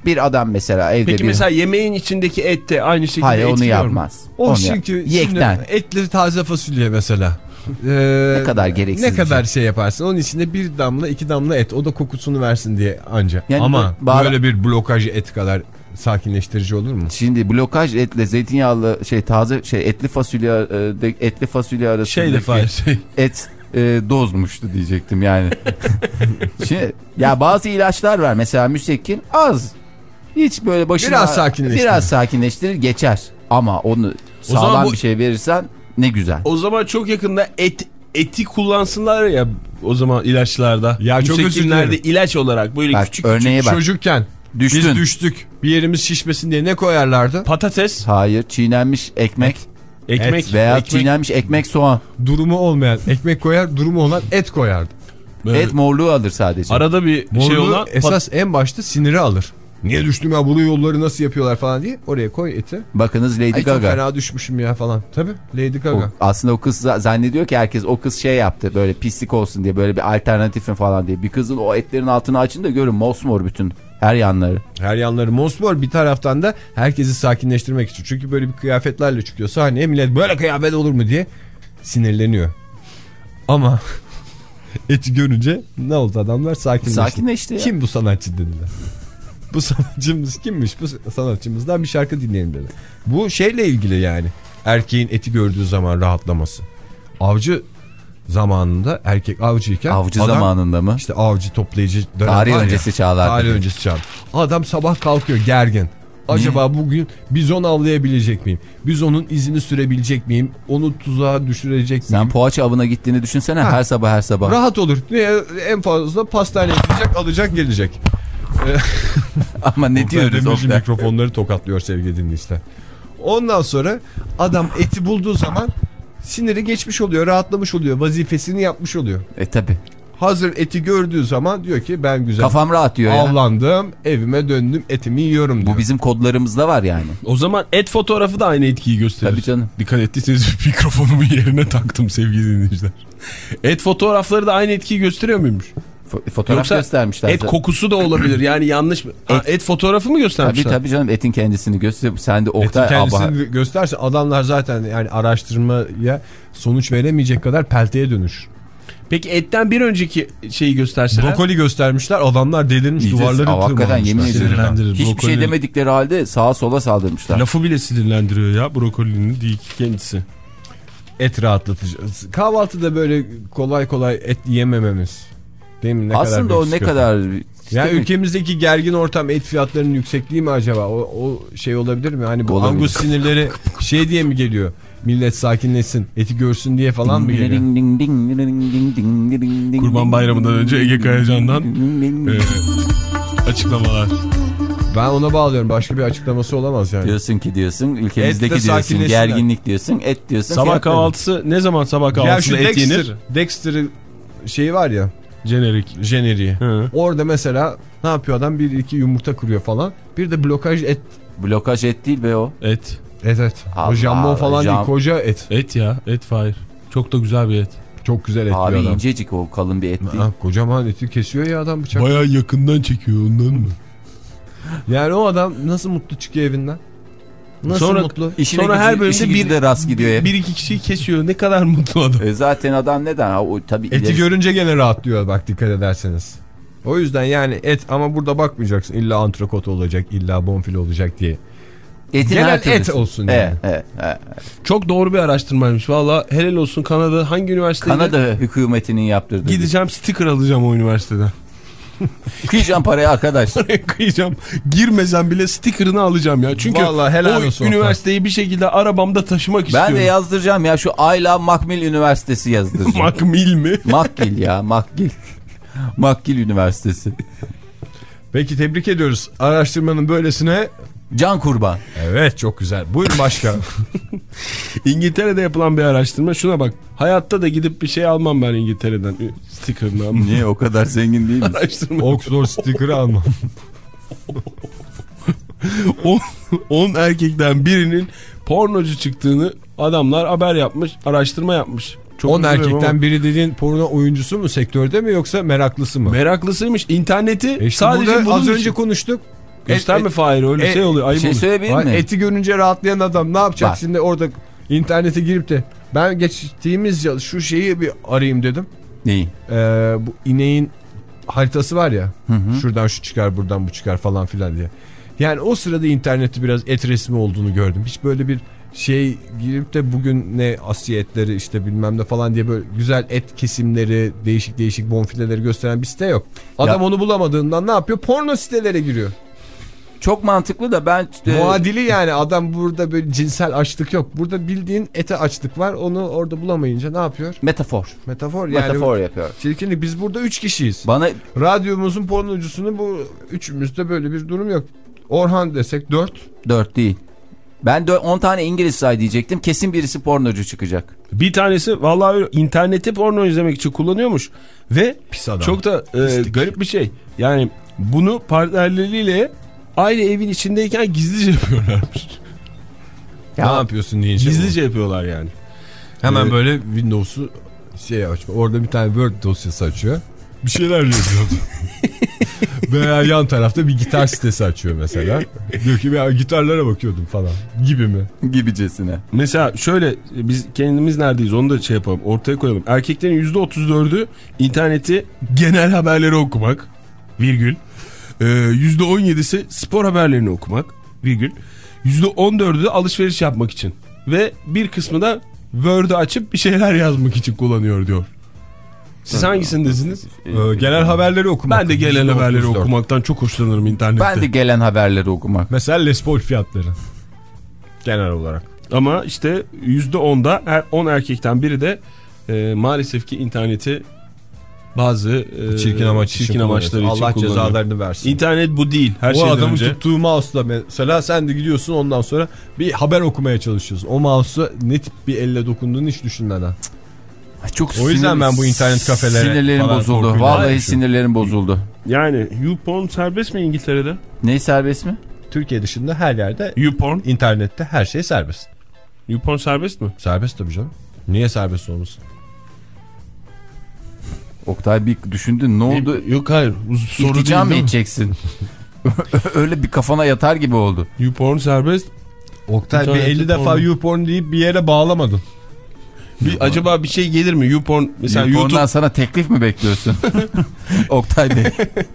Bir adam mesela evde Peki bir... mesela yemeğin içindeki et de aynı şekilde Hayır onu etkiliyor mu? yapmaz. O Onu çünkü yap- şimdi Yekten. etli taze fasulye mesela. Ee, Ne kadar gereksiz Ne bir kadar şey yaparsın. Onun içinde bir damla iki damla et. O da kokusunu versin diye anca. Yani Ama bağır- böyle bir blokaj et kadar sakinleştirici olur mu? Şimdi blokaj etle zeytinyağlı şey taze şey etli fasulye e, de- etli fasulye arasındaki Şey de fayda şey. et e, dozmuştu diyecektim yani. Şimdi ya bazı ilaçlar var mesela müsekkin az. Hiç böyle başına Biraz sakinleştirir. Biraz sakinleştirir geçer. Ama onu zaman sağlam bu- bir şey verirsen ne güzel. O zaman çok yakında et eti kullansınlar ya o zaman ilaçlarda. Ya çok özür Müsekkinlerde dilerim. ilaç olarak böyle Bak, küçük örneğe küçük bak. Çocukken Düştün. biz düştük. Bir yerimiz şişmesin diye ne koyarlardı? patates, Hayır, çiğnenmiş ekmek ekmek veya ekmek, çiğnenmiş ekmek soğan. Durumu olmayan ekmek koyar, durumu olan et koyardı. böyle Et morluğu alır sadece. arada bir Morluğu şey olan esas en başta siniri alır. Niye düştüm ya, bunu yolları nasıl yapıyorlar falan diye. Oraya koy eti. Bakınız Lady Ay çok Gaga. fena düşmüşüm ya falan. Tabii Lady O, Gaga. aslında o kız zannediyor ki herkes o kız şey yaptı böyle pislik olsun diye böyle bir alternatifim falan diye. Bir kızın o etlerin altını açın da görün mosmor bütün her yanları. Her yanları mosmor, bir taraftan da herkesi sakinleştirmek için. Çünkü böyle bir kıyafetlerle çıkıyor sahneye, millet böyle kıyafet olur mu diye sinirleniyor. Ama eti görünce ne oldu, adamlar sakinleşti. Sakinleşti ya. Kim bu sanatçı dediler. Bu sanatçımız kimmiş, bu sanatçımızdan bir şarkı dinleyelim dedi. Bu şeyle ilgili yani, erkeğin eti gördüğü zaman rahatlaması. Avcı zamanında erkek avcıyken Avcı adam, zamanında mı? İşte avcı toplayıcı dönem Tarih var ya, öncesi çağlar. tarih öncesi çağlar. Adam sabah kalkıyor gergin. Acaba bugün bizon avlayabilecek miyim? Bizonun izini sürebilecek miyim? Onu tuzağa düşürecek miyim? Sen poğaça avına gittiğini düşünsene Ha. her sabah her sabah. Rahat olur. Niye? En fazla pastaneye gidecek, alacak, gelecek. Ama ne diyoruz Demirci Oktay? mikrofonları tokatlıyor sevgili dinleyiciler. Ondan sonra adam eti bulduğu zaman siniri geçmiş oluyor, rahatlamış oluyor, vazifesini yapmış oluyor. E tabi. Hazır eti gördüğü zaman diyor ki ben güzel Kafam rahat diyor ya. avlandım, evime döndüm, etimi yiyorum diyor. Bu bizim kodlarımızda var yani. o zaman et fotoğrafı da aynı etkiyi gösterir. Tabii canım. Dikkat ettiyseniz mikrofonumu yerine taktım sevgili dinleyiciler. Et fotoğrafları da aynı etkiyi gösteriyor muymuş? Fo- fotoğraf Yoksa göstermişler. et kokusu da olabilir yani yanlış mı? Ha, et fotoğrafı mı Tabii göstermişler? tabii canım etin kendisini göster. Sen de Etin Oktay kendisini abla. gösterse adamlar zaten yani araştırmaya sonuç veremeyecek kadar pelteye dönüşür. Peki etten bir önceki şeyi gösterseler? Brokoli göstermişler, adamlar delirmiş, İyice- duvarları Aa, hakikaten tırmanmışlar. yemin ediyorum. Sinirlendirir. Hiçbir Brokoli- şey demedikleri halde sağa sola saldırmışlar. Lafı bile sinirlendiriyor ya brokolinin değil ki kendisi. Et rahatlatıcı. Kahvaltıda böyle kolay kolay et yemememiz. Değil mi? Ne Aslında kadar o ne kadar... Ya Değil mi? ülkemizdeki gergin ortam et fiyatlarının yüksekliği mi acaba? O, o şey olabilir mi? Hani bu Olabilir. angus sinirleri şey diye mi geliyor? Millet sakinleşsin, eti görsün diye falan mı geliyor? Kurban Bayramı'ndan önce Ege Kayacan'dan e, açıklamalar. Ben ona bağlıyorum. Başka bir açıklaması olamaz yani. Diyorsun ki diyorsun ülkemizdeki Etle diyorsun sakinleşsinler. gerginlik diyorsun et diyorsun. Sabah fiyat kahvaltısı ne zaman sabah Ya şu kahvaltısında et Dexter, yenir? Dexter'ın şeyi var ya, Jenerik. jeneriği. Hı. Orada mesela ne yapıyor adam? Bir iki yumurta kırıyor falan. Bir de blokaj et. verir. Blokaj et değil be o. Et. Et et. Allah, o jambon falan jam- değil, koca et. Et ya. Et Fahir. Çok da güzel bir et. Çok güzel et Abi diyor adam. incecik o kalın bir et değil. Ha, kocaman eti kesiyor ya adam bıçak. Bayağı yakından çekiyor ondan mı? Yani o adam nasıl mutlu çıkıyor evinden? Nasıl Sonra- mutlu? İşine Sonra gücü- her bölümde işi gücü bir- de rast gidiyor hep. Bir iki kişiyi kesiyor. Ne kadar mutlu adam. E zaten adam neden? Ha, o tabii Eti ilerisi- görünce gene rahatlıyor bak, dikkat ederseniz. O yüzden yani et, ama burada bakmayacaksın illa antrikot olacak, illa bonfile olacak diye. Etin Genel her türlüsü. et olsun yani. Evet, evet, evet. Çok doğru bir araştırmaymış. Valla helal olsun Kanada. Hangi üniversitede? Kanada hükümetinin yaptırdığı. Gideceğim sticker alacağım o üniversiteden. Kıyacağım parayı arkadaş. Kıyacağım. Girmesem bile sticker'ını alacağım ya. Çünkü Vallahi helal o olsun üniversiteyi bir şekilde arabamda taşımak istiyorum. Ben de yazdıracağım ya şu Ayla Macmill Üniversitesi yazdıracağım. Macmill mi? McGill ya McGill. McGill Üniversitesi. Peki, tebrik ediyoruz. Araştırmanın böylesine. Can kurban. Evet, çok güzel. Buyurun başka. İngiltere'de yapılan bir araştırma. Şuna bak. Hayatta da gidip bir şey almam ben İngiltere'den. Sticker'ını almam. Niye o kadar zengin değil mi? Araştırma. Oxford sticker'ı almam. on erkekten birinin pornocu çıktığını adamlar haber yapmış, araştırma yapmış. Çok on üzülüyorum erkekten ama. biri dediğin porno oyuncusu mu, sektörde mi, yoksa meraklısı mı? Meraklısı,ymış. İnterneti E işte sadece burada bunun az için. önce konuştuk. Gösterme et, Fahir öyle et, şey oluyor. Ayıp Şey olur. söyleyebilir mi? Eti görünce rahatlayan adam ne yapacak Bak. şimdi orada internete girip de ben geçtiğimiz yıl şu şeyi bir arayayım dedim. Neyi? Ee, bu ineğin haritası var ya, Hı hı. şuradan şu çıkar buradan bu çıkar falan filan diye. Yani o sırada internette biraz et resmi olduğunu gördüm. Hiç böyle bir şey girip de bugün ne Asya etleri işte bilmem ne falan diye böyle güzel et kesimleri, değişik değişik bonfileleri gösteren bir site yok. Adam Ya. onu bulamadığından ne yapıyor? Porno sitelere giriyor. Çok mantıklı da ben... e, Muadili yani, adam burada böyle cinsel açlık yok. Burada bildiğin ete açlık var. Onu orada bulamayınca ne yapıyor? Metafor. Metafor yani. Metafor yapıyor. Çirkinlik. Biz burada üç kişiyiz. Bana Radyomuzun pornocusunu bu üçümüzde böyle bir durum yok. Orhan desek dört. dört değil. Ben de on tane İngiliz say diyecektim. Kesin birisi pornocu çıkacak. Bir tanesi vallahi öyle, interneti porno izlemek için kullanıyormuş. Ve Pis adam. çok da e, garip bir şey. Yani bunu partnerleriyle aynı evin içindeyken gizlice yapıyorlarmış. Ne yapıyorsun deyince. Gizlice yapıyorlar yani. Hemen Ee, böyle Windows'u şey açma. Orada bir tane Word dosyası açıyor. Bir şeyler yazıyor. Veya yan tarafta bir gitar sitesi açıyor mesela. Diyor ki ya gitarlara bakıyordum falan gibi mi? Gibicesine. Mesela şöyle biz kendimiz neredeyiz onu da şey yapalım, ortaya koyalım. Erkeklerin yüzde otuz dördü interneti genel haberleri okumak virgül. Ee, yüzde on yedisi spor haberlerini okumak virgül. yüzde on dördü de alışveriş yapmak için. Ve bir kısmı da Word'u açıp bir şeyler yazmak için kullanıyor diyor. Siz hangisindesiniz? Ee, genel haberleri okumak. Ben de genel yüzde haberleri otuz dört. okumaktan çok hoşlanırım internette. Ben de gelen haberleri okumak. Mesela Les Paul fiyatları. Genel olarak. Ama işte yüzde onda her on erkekten biri de e, maalesef ki interneti bazı e, Çirkin amaç çirkin için amaçları için Allah kullanıyor. cezalarını versin. İnternet bu değil. Her o şeyden adamın önce. tuttuğu mouse'la mesela sen de gidiyorsun ondan sonra bir haber okumaya çalışıyorsun. O mouse'a ne tip bir elle dokunduğunu hiç düşünmeden. Çok O yüzden sinir- ben bu internet kafelere Sinirlerim falan bozuldu. korkuyla Vallahi bakıyorum. sinirlerim bozuldu. Yani YouPorn serbest mi İngiltere'de? Ne serbest mi? Türkiye dışında her yerde YouPorn. internette her şey serbest. YouPorn serbest mi? Serbest tabii canım. Niye serbest olmasın? Oktay bir düşündün ne oldu? Yok hayır. Soru İltica mı değil, değil mi? edeceksin? Öyle bir kafana yatar gibi oldu. YouPorn serbest. Oktay bir İnternette elli defa porno. YouPorn deyip bir yere bağlamadın. Bir, acaba bir şey gelir mi? YouPorn mesela YouTube'dan YouTube. sana teklif mi bekliyorsun? Oktay Bey.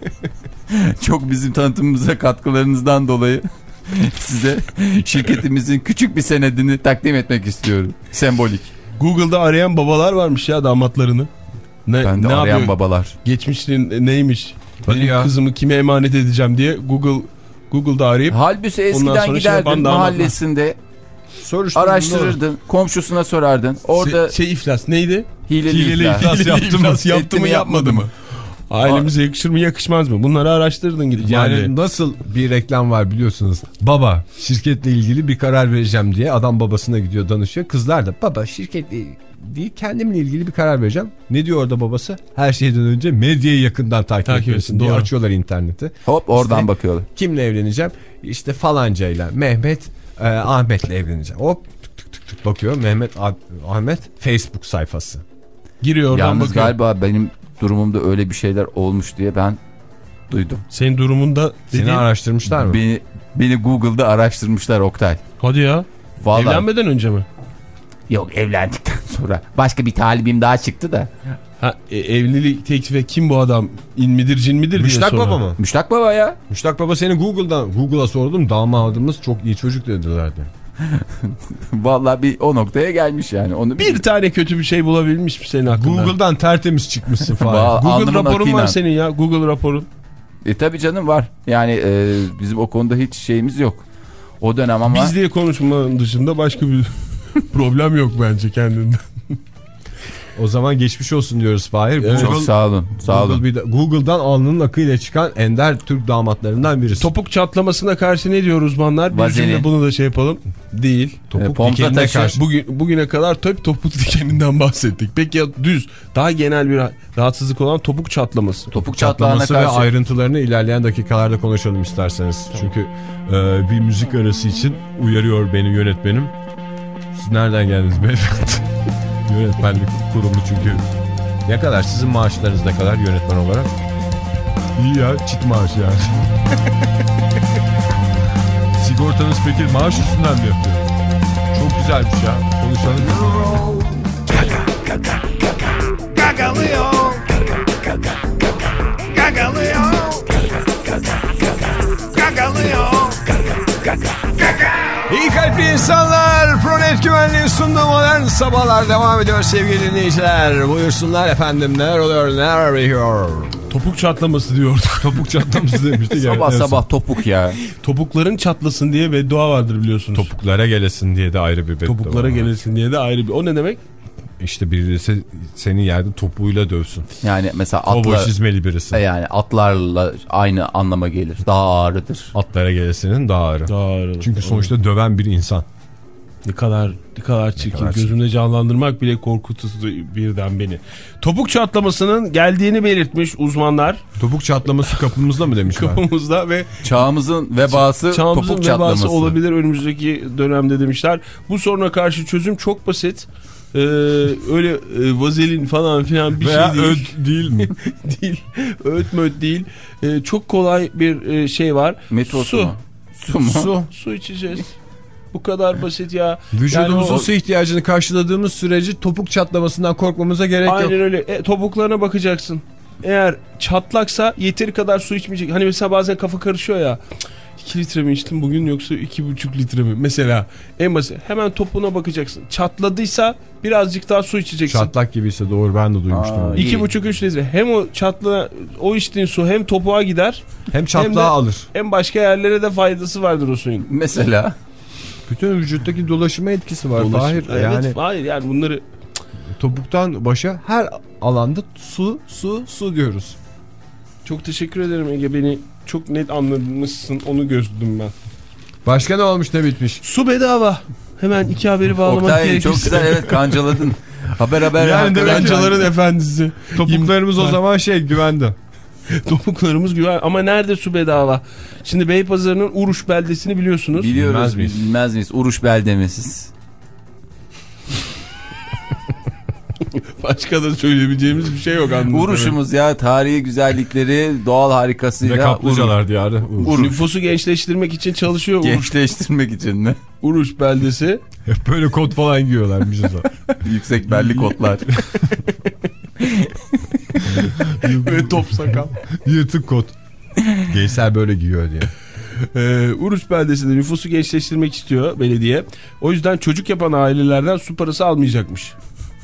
Çok bizim tanıtımımıza katkılarınızdan dolayı size şirketimizin küçük bir senedini takdim etmek istiyorum. Sembolik. Google'da arayan babalar varmış ya damatlarını. Ne, Ben de ne arayan yapıyor? babalar. Geçmişliğin neymiş? Hadi Benim ya. kızımı kime emanet edeceğim diye Google Google'da arayıp Halbuki Ondan eskiden sonra şey yapan giderdin damatlar. mahallesinde Soruşturdun, araştırırdın, komşusuna sorardın. Orada şey, şey iflas neydi? hileli, Hileli iflas. iflas yaptı mı? İflas Yaptı mı etti mi, yapmadı mı? Ailemize yakışır mı yakışmaz mı? Bunları araştırdın gidip. Yani mahalleye. nasıl bir reklam var biliyorsunuz. Baba şirketle ilgili bir karar vereceğim diye adam babasına gidiyor danışıyor. Kızlar da baba şirketle değil kendimle ilgili bir karar vereceğim. Ne diyor orada babası? Her şeyden önce medyayı yakından takip, Takip etsin etsin, diye doğru. açıyorlar interneti. Hop oradan İşte bakıyorlar. Kimle evleneceğim? İşte falancayla Mehmet e, Ahmet'le evleneceğim. Hop tık tık tık tık bakıyor. Mehmet Ah- Ahmet Facebook sayfası. Giriyor oradan Yalnız bakıyor. galiba benim durumumda öyle bir şeyler olmuş diye ben duydum. Senin durumunda Seni dediğin... araştırmışlar mı? Beni, beni Google'da araştırmışlar Oktay. Hadi ya. Vallahi. Evlenmeden önce mi? Yok evlendikten sonra. Başka bir talibim daha çıktı da. Ha, e, evlilik teklife kim bu adam? İn midir cin midir diye Müştak sonra. Baba mı? Müştak Baba ya. Müştak Baba seni Google'dan Google'a sordum. Damadımız çok iyi çocuk dedilerdi. Vallahi bir o noktaya gelmiş yani. Onu Bir tane kötü bir şey bulabilmiş mi senin hakkında? Google'dan tertemiz çıkmışsın falan. Ba- Google alnımın raporun akıyla. var senin ya. Google raporun. E tabi canım var. Yani e, bizim o konuda hiç şeyimiz yok. O dönem ama. Biz diye konuşmanın dışında başka bir problem yok bence kendinden. O zaman geçmiş olsun diyoruz Fahir. Evet. Çok sağ olun. Sağ olun. Google bir de- Google'dan alnının akıyla çıkan ender Türk damatlarından birisi. Topuk çatlamasına karşı ne diyor uzmanlar? Bir Vazeli. cümle bunu da şey yapalım. Değil. E, pompa dikenine taşı. karşı. Bugün, bugüne kadar tabii topuk dikeninden bahsettik. Peki ya düz, daha genel bir rahatsızlık olan topuk çatlaması. Topuk çatlağına Çatlaması ve karşı. ayrıntılarını ilerleyen dakikalarda konuşalım isterseniz. Çünkü e, bir müzik arası için uyarıyor beni yönetmenim. Siz nereden geldiniz beyefendi? Yönetmenlik kurumu çünkü. Ne kadar sizin maaşlarınız ne kadar yönetmen olarak? İyi ya, çit maaşı yani. Sigortanız peki maaş üstünden mi yapıyor? Çok güzelmiş ya. Konuşalım. Gagalıyor. Gagalıyor. Gagalıyor. İyi kalpli insanlar, Pronet Güvenliği sunduğu modern sabahlar devam ediyor sevgili dinleyiciler. Buyursunlar efendim, neler oluyor, neler bitiyor. Topuk çatlaması diyorduk. Topuk çatlaması demiştik. Sabah yani. sabah topuk ya. Topukların çatlasın diye beddua vardır biliyorsunuz. Topuklara gelesin diye de ayrı bir beddua. Topuklara gelesin diye de ayrı bir. O ne demek? İşte birisi seni yerde topuğuyla dövsün. Yani mesela Kovboy atla, çizmeli birisi. yani atlarla aynı anlama gelir. Daha ağrıdır. Atlara gelesinin daha ağrı. Daha ağrı. Çünkü sonuçta döven bir insan. Ne kadar ne kadar çirkin. kadar Gözümde canlandırmak bile korkutucu birden beni. Topuk çatlamasının geldiğini belirtmiş uzmanlar Topuk çatlaması kapımızda mı demişler? kapımızda ve Çağımızın vebası çağımızın topuk vebası çatlaması. olabilir önümüzdeki dönemde demişler. Bu soruna karşı çözüm çok basit. Ee, öyle e, vazelin falan filan bir Veya şey değil. öd değil mi? değil. Öğüt möt değil. Ee, çok kolay bir e, şey var. Metro Su. mu? Su mu? Su. Su içeceğiz. Bu kadar basit ya. Vücudumuzun Yani o- su ihtiyacını karşıladığımız sürece topuk çatlamasından korkmamıza gerek Aynen yok. öyle. E, topuklarına bakacaksın. Eğer çatlaksa yeteri kadar su içmeyecek. Hani mesela bazen kafa karışıyor ya. iki litre mi içtim bugün yoksa iki buçuk litre mi? Mesela en basit. Hemen topuğuna bakacaksın. Çatladıysa birazcık daha su içeceksin. Çatlak gibiyse doğru, ben de duymuştum. Aa, onu. iyi. iki buçuk üç litre. Hem o çatla o içtiğin su hem topuğa gider. Hem çatlağı Hem de- alır. Hem başka yerlere de faydası vardır o suyun. Mesela Bütün vücuttaki dolaşıma etkisi var. Dolaşım- Fahir, Evet, yani hayır yani bunları topuktan başa her alanda su su su diyoruz. çok teşekkür ederim Ege, beni çok net anlamışsın, onu gözledim ben. Başka ne olmuş, ne bitmiş? Su bedava. Hemen iki haberi bağlamak Oktay gerekirse. çok güzel, evet, kancaladın. Haber haber. Yani hakikaten demek ki- Kancaların efendisi. Topuklarımız o zaman şey, güvende. Topuklarımız güven. Ama nerede su bedava? Şimdi Beypazarı'nın Uruş beldesini biliyorsunuz. Biliyoruz, Bilmez miyiz? bilmez miyiz? Uruş beldemesiz. Başka da söyleyebileceğimiz bir şey yok anladığım. Uruş'umuz ya, tarihi güzellikleri, doğal harikasıyla. Ve kaplıcalar diyarı. Uruş. Nüfusu gençleştirmek için çalışıyor Uruş. Gençleştirmek için mi? Uruş beldesi. Hep böyle kot falan giyiyorlar bize. Yüksek belli kotlar. Ve top sakal. Yırtık kot. Gençler böyle giyiyor diye. Ee, Uruş beldesinde nüfusu gençleştirmek istiyor belediye. O yüzden çocuk yapan ailelerden su parası almayacakmış.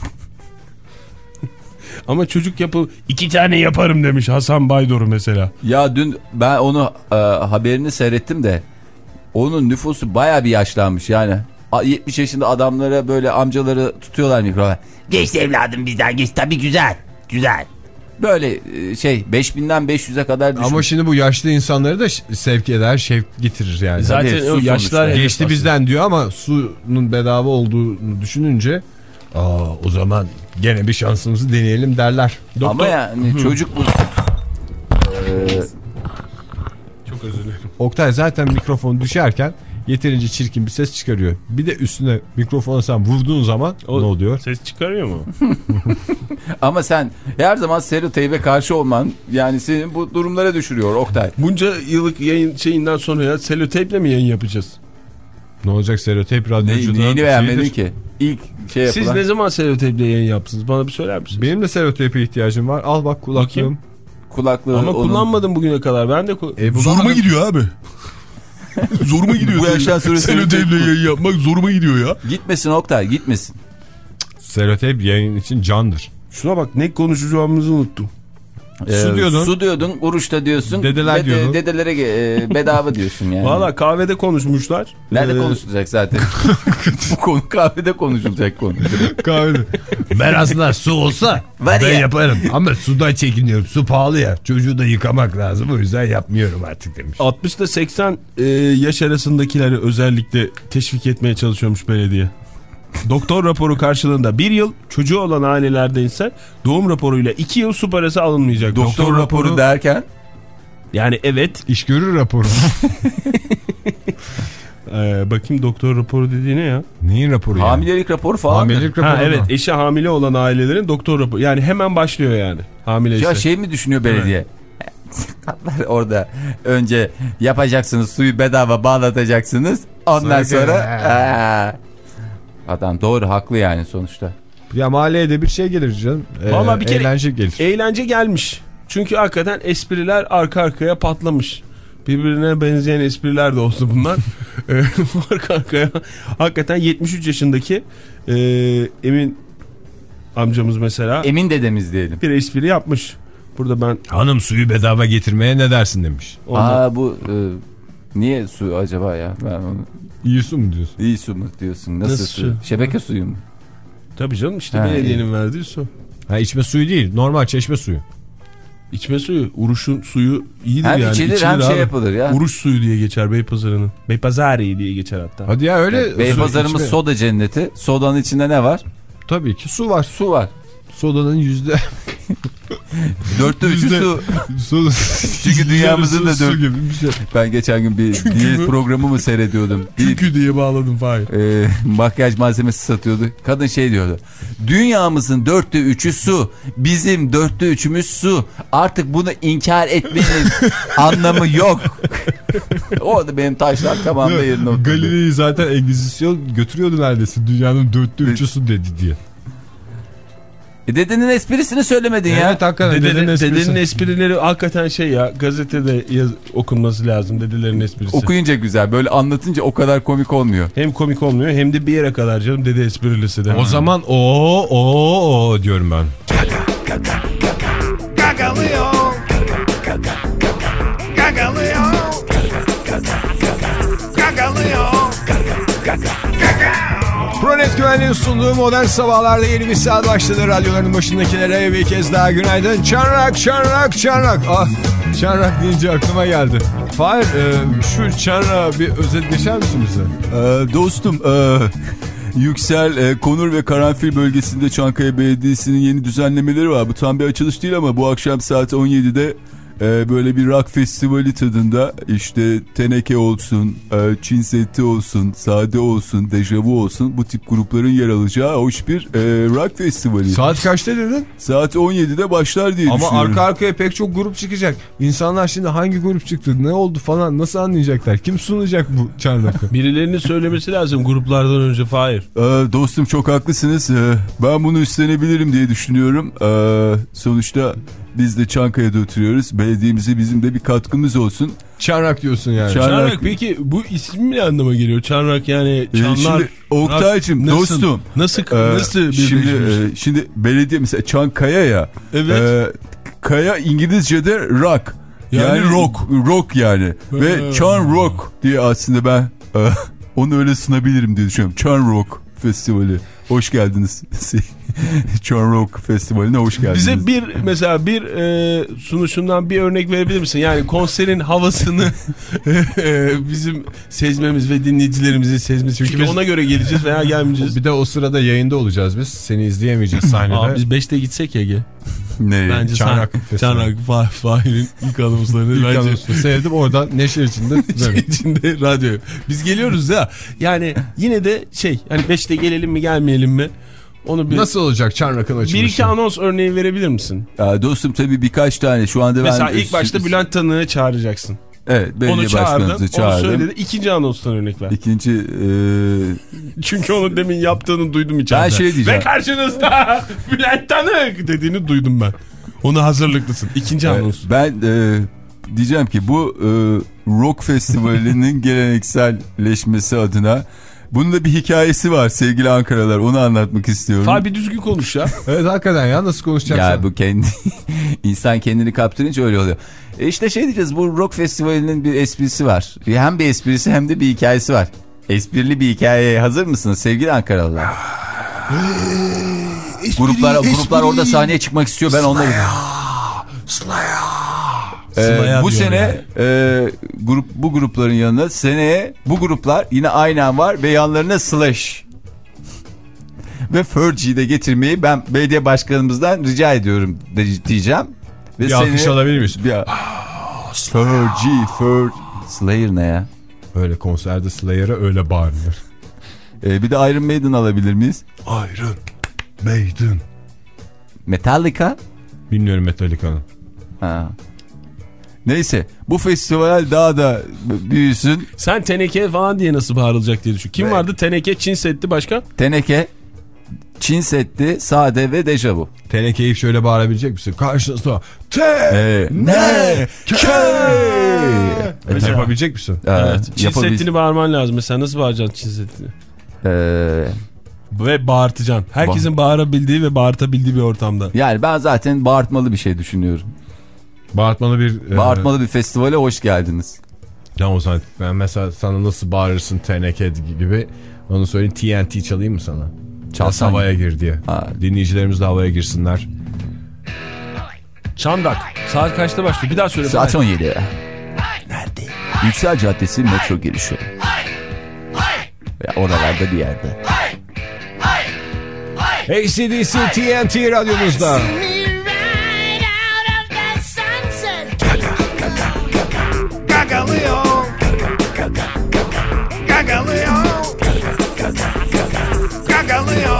Ama çocuk yapı iki tane yaparım demiş Hasan Baydoru mesela. Ya dün ben onu e, haberini seyrettim de onun nüfusu baya bir yaşlanmış yani. A- yetmiş yaşında adamlara böyle amcaları tutuyorlar mikrofona. Geç evladım bizden geç, tabii güzel güzel. Böyle e, şey beş binden beş yüze kadar düşmüş. Ama şimdi bu yaşlı insanları da ş- sevk eder, şevk getirir yani. Zaten Tabii, su o yaşlılar sonuçta. hedef Geçti aslında. bizden diyor ama suyun bedava olduğunu düşününce aa, o zaman gene bir şansımızı deneyelim derler. Ama Doktor, yani çocuk bu. Ee, Çok özür dilerim. Oktay zaten mikrofon düşerken yeterince çirkin bir ses çıkarıyor. Bir de üstüne mikrofona sen vurduğun zaman O- ne oluyor? Ses çıkarıyor mu? ama sen her zaman stereotipe karşı olman yani seni bu durumlara düşürüyor Oktay. Bunca yıllık yayın şeyinden sonra ya seloteyple mi yayın yapacağız? Ne olacak, stereotip Ne, radyoculuğun neyini beğenmedin şeyidir. ki? İlk şey yapılan. Siz ne zaman seloteyple yayın yaptınız? Bana bir söyler misiniz? Benim de stereotipe ihtiyacım var. Al bak kulaklığım. Bakayım. kulaklığı Ama onun... kullanmadım bugüne kadar. Ben de kul- E, bu zoruma bana- gidiyor abi. zoruma gidiyor. Bu yaştan sonra seloteyple yayın yapmak zoruma gidiyor ya. Gitmesin Oktay, gitmesin. Stereotip yayın için candır. Şuna bak, ne konuşacağımızı unuttum. Su diyordun. Su diyordun, Uruş'ta diyorsun. Dedeler diyordun. Dedelere e, bedava diyorsun yani. Valla kahvede konuşmuşlar. Nerede Ee, konuşulacak zaten? Bu konu kahvede konuşulacak konu. Kahvede. Ben aslında su olsa Var ben ya. yaparım. Ama sudan çekiniyorum. Su pahalı ya. Çocuğu da yıkamak lazım. O yüzden yapmıyorum artık demiş. altmış ile seksen e, yaş arasındakileri özellikle teşvik etmeye çalışıyormuş belediye. Doktor raporu karşılığında bir yıl, çocuğu olan ailelerde ise doğum raporuyla iki yıl su parası alınmayacak. Doktor, Doktor raporu, raporu derken Yani evet. İş görür raporu. Ee, bakayım doktor raporu dediği ne ya? Neyin raporu yani? hamilelik raporu falan. Hamilelik raporu. Ha evet, mu? eşi hamile olan ailelerin doktor raporu. Yani hemen başlıyor yani. Hamile Ya ise. şey mi düşünüyor belediye? Orada önce yapacaksınız, suyu bedava bağlatacaksınız. Ondan sonra, sonra adam doğru, haklı yani sonuçta. Ya mahalleye bir şey gelir canım. Ee, Vallahi bir kere eğlence gelir. Eğlence gelmiş. Çünkü hakikaten espriler arka arkaya patlamış. Birbirine benzeyen espriler de oldu bunlar. Arka arkaya. Hakikaten yetmiş üç yaşındaki e, Emin amcamız mesela. Emin dedemiz diyelim. Bir espri yapmış. Burada ben... Hanım suyu bedava getirmeye ne dersin demiş. Ondan... Aa bu e, niye su acaba ya? Ben onu... İyi su mu diyorsun? İyi su mu diyorsun? Nasıl, Nasıl su? su? Şebeke suyu mu? Tabii canım, işte Ha, belediyenin iyi. verdiği su. Ha, içme suyu değil, normal çeşme suyu. İçme suyu. Uruş'un suyu iyidir hem yani. içilir, İçilir hem abi. şey yapılır ya. Uruş suyu diye geçer Beypazarı'nın. Beypazarı diye geçer hatta. Hadi ya öyle. Evet, Beypazarımız içme... soda cenneti. Sodanın içinde ne var? Tabii ki su var. Su var. Sodanın yüzde... Dörtte üçü su. su. Çünkü dünyamızın da su dört... gibi bir şey. Ben geçen gün bir diyet programı mı seyrediyordum? Çünkü diye bağladım Fahir. E, makyaj malzemesi satıyordu. Kadın şey diyordu. Dünyamızın dörtte üçü su. Bizim dörtte üçümüz su. Artık bunu inkar etmenin anlamı yok. Orada benim taşlar tamamda yerine oturdu. Galile'yi zaten Engizisyon götürüyordu neredeyse. Dünyanın dörtte üçü su dedi diye. E dedenin esprisini söylemedin ya. Evet hakikaten. Dedenin, Dedenin, esprisi. dedenin esprileri hakikaten şey ya, gazetede yaz, okunması lazım dedelerin esprisi. Okuyunca güzel, böyle anlatınca o kadar komik olmuyor. Hem komik olmuyor hem de bir yere kadar canım, dede esprilisi de. O zaman o o o diyorum ben. Gagalıyor. Gagalıyor. Gagalıyor. Pronet Güvenliğin sunduğu Modern Sabahlar'da yeni bir saat başladı. Radyoların başındakilere bir kez daha günaydın. Çanrak, çanrak, çanrak. Ah, çanrak deyince aklıma geldi. Fahir, e, şu çanrağı bir özet geçer misin bize? Ee, dostum, e, Yüksel, e, Konur ve Karanfil bölgesinde Çankaya Belediyesi'nin yeni düzenlemeleri var. Bu tam bir açılış değil ama bu akşam saat on yedide e, böyle bir rock festivali tadında, işte teneke olsun, e, Çin Seddi olsun, Sade olsun, Dejavu olsun, bu tip grupların yer alacağı hoş bir e, rock festivali. Saat kaçta dedin? Saat on yedide başlar diye Ama düşünüyorum. arka arkaya pek çok grup çıkacak. İnsanlar şimdi hangi grup çıktı, ne oldu falan nasıl anlayacaklar? Kim sunacak bu çanrakı? Birilerinin söylemesi lazım gruplardan önce Fahir. Ee, dostum çok haklısınız. Ee, ben bunu üstlenebilirim diye düşünüyorum. Ee, sonuçta biz de Çankaya'da oturuyoruz. Belediyemize bizim de bir katkımız olsun. Çanrak diyorsun yani. Çan- Çanrak, Çanrak- peki bu isim ne anlama geliyor? Çanrak yani Ee, çanlar. şimdi Oktay'cığım, Nasıl- dostum. Nasıl Ee, nasıl bir şimdi e, şimdi belediye mesela Çankaya ya. Evet. E, Kaya İngilizce'de rock. Yani rock. Rock yani. Ve Çan Rock diye aslında ben e, onu öyle sunabilirim diye düşünüyorum. Çan Rock Festivali. Hoş geldiniz. Çan Rock Festivali'ne hoş geldiniz. Bize bir mesela bir e, sunuşundan bir örnek verebilir misin? Yani konserin havasını e, bizim sezmemiz ve dinleyicilerimizin sezmesi. Çünkü biz- ona göre geleceğiz veya gelmeyeceğiz. Bir de o sırada yayında olacağız biz. Seni izleyemeyeceğiz sahnede. Aa, biz beşte gitsek Ege. Ne? Bence Çanak Çanak, Festivali. Çanak Fah- Fahir'in ilk anonslarını İlk bence anonsunu seyredip oradan neşe içinde şey içinde radyo. Biz geliyoruz ya. Yani yine de şey, hani beşte gelelim mi gelmeyelim mi? Onu bir nasıl olacak Çanrak'ın açılışı? bir iki anons örneği verebilir misin? Ya dostum tabii birkaç tane şu anda ben... Mesela ilk başta Bülent Tanık'ı çağıracaksın. Evet, belediye Onu çağırdın, başkanımızı onu çağırdım. söyledi. İkinci anonstan örnek ver. İkinci e, Çünkü onu demin yaptığını duydum içeride. Ben şey diyeceğim. Ve karşınızda Bülent Tanık dediğini duydum ben. Onu hazırlıklısın. İkinci anons. ben e, diyeceğim ki bu e, rock festivalinin gelenekselleşmesi adına bunun da bir hikayesi var sevgili Ankaralılar, onu anlatmak istiyorum. Fabi düzgün konuş ya. Evet hakikaten ya, nasıl konuşacaksın? Ya bu kendi insan kendini kaptırınca öyle oluyor. E işte şey diyeceğiz, bu rock festivalinin bir esprisi var. Hem bir esprisi hem de bir hikayesi var. Esprili bir hikayeye hazır mısınız sevgili Ankaralılar? gruplar gruplar orada sahneye çıkmak istiyor, ben onları. Ee, Slaya bu diyor sene yani. e, grup bu grupların yanına seneye bu gruplar yine aynen var ve yanlarına Slash ve Fergie'yi de getirmeyi ben belediye başkanımızdan rica ediyorum de, diyeceğim. Ve Bir alkış alabilir miyiz? Bir, Fergie, Fer Slayer ne ya? Öyle konserde Slayer'a öyle bağırılır. Ee, bir de Iron Maiden alabilir miyiz? Iron Maiden. Metallica? Bilmiyorum Metallica'nın. Ha. Neyse bu festival daha da büyüsün. Sen teneke falan diye nasıl bağırılacak diye düşün. Kim evet. vardı? Teneke, Çin Seddi, başka? Teneke, Çin Seddi, Sade ve Dejavu. Tenekeyi şöyle bağırabilecek misin? Karşınızda Te ne ke Mesela yapabilecek misin? Evet. Çin Seddi'ni bağırman lazım. Mesela nasıl bağıracaksın Çin Seddi'ni? Eee... Ve bağırtacaksın. Herkesin ba bağırabildiği ve bağırtabildiği bir ortamda. Yani ben zaten bağırtmalı bir şey düşünüyorum. Bağırtmalı bir... Bağırtmalı e... bir festivale hoş geldiniz. Tamam o zaman ben mesela sana nasıl bağırırsın teneke gibi onu söyleyeyim. T N T çalayım mı sana? Çalsan havaya gir diye. Ha. Dinleyicilerimiz de havaya girsinler. Çandak. Saat kaçta başlıyor? Bir daha söyle. Saat on yedi. Nerede? Yüksel Caddesi metro girişi. Ve oralarda bir yerde. A C D C T N T radyomuzda. Gagalıyor. Gagalıyor. Gagalıyor.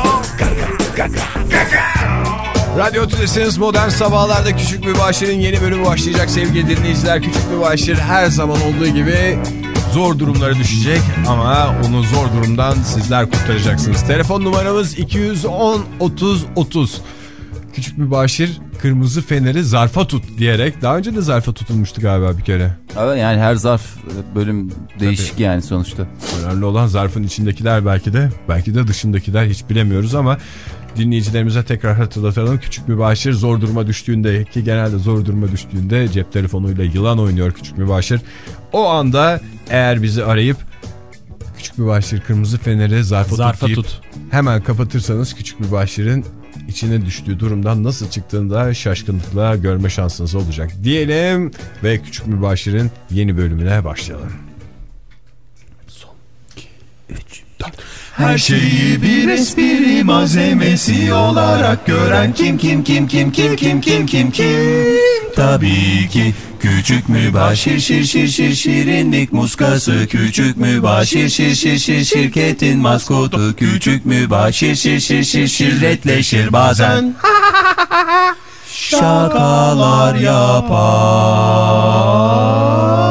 Radyo Tülesi'niz Modern Sabahlar'da Küçük Mübaşir'in yeni bölümü başlayacak sevgili dinleyiciler. Küçük Mübaşir her zaman olduğu gibi zor durumlara düşecek ama onu zor durumdan sizler kurtaracaksınız. Telefon numaramız iki yüz on otuz otuz. Küçük Mübaşir kırmızı feneri zarfa tut diyerek daha önce de zarfa tutulmuştu galiba bir kere. Evet yani her zarf bölüm değişik Tabii. yani sonuçta. Önemli olan zarfın içindekiler belki de belki de dışındakiler hiç bilemiyoruz ama dinleyicilerimize tekrar hatırlatalım. Küçük Mübaşir zor duruma düştüğünde ki genelde zor duruma düştüğünde cep telefonuyla yılan oynuyor Küçük Mübaşir. O anda eğer bizi arayıp Küçük Mübaşir kırmızı feneri zarfa, zarfa tut, tut hemen kapatırsanız Küçük Mübaşir'in içine düştüğü durumdan nasıl çıktığını da şaşkınlıkla görme şansınız olacak diyelim ve Küçük Mübaşir'in yeni bölümüne başlayalım. Son iki üç dört. Her şeyi bir espri malzemesi olarak gören kim kim kim kim kim kim kim kim kim tabii ki Küçük Mübaşir şir şir şir şirinlik muskası Küçük Mübaşir şir şir şir şirketin maskotu Küçük Mübaşir şir şir şir şirretleşir bazen şakalar yapar.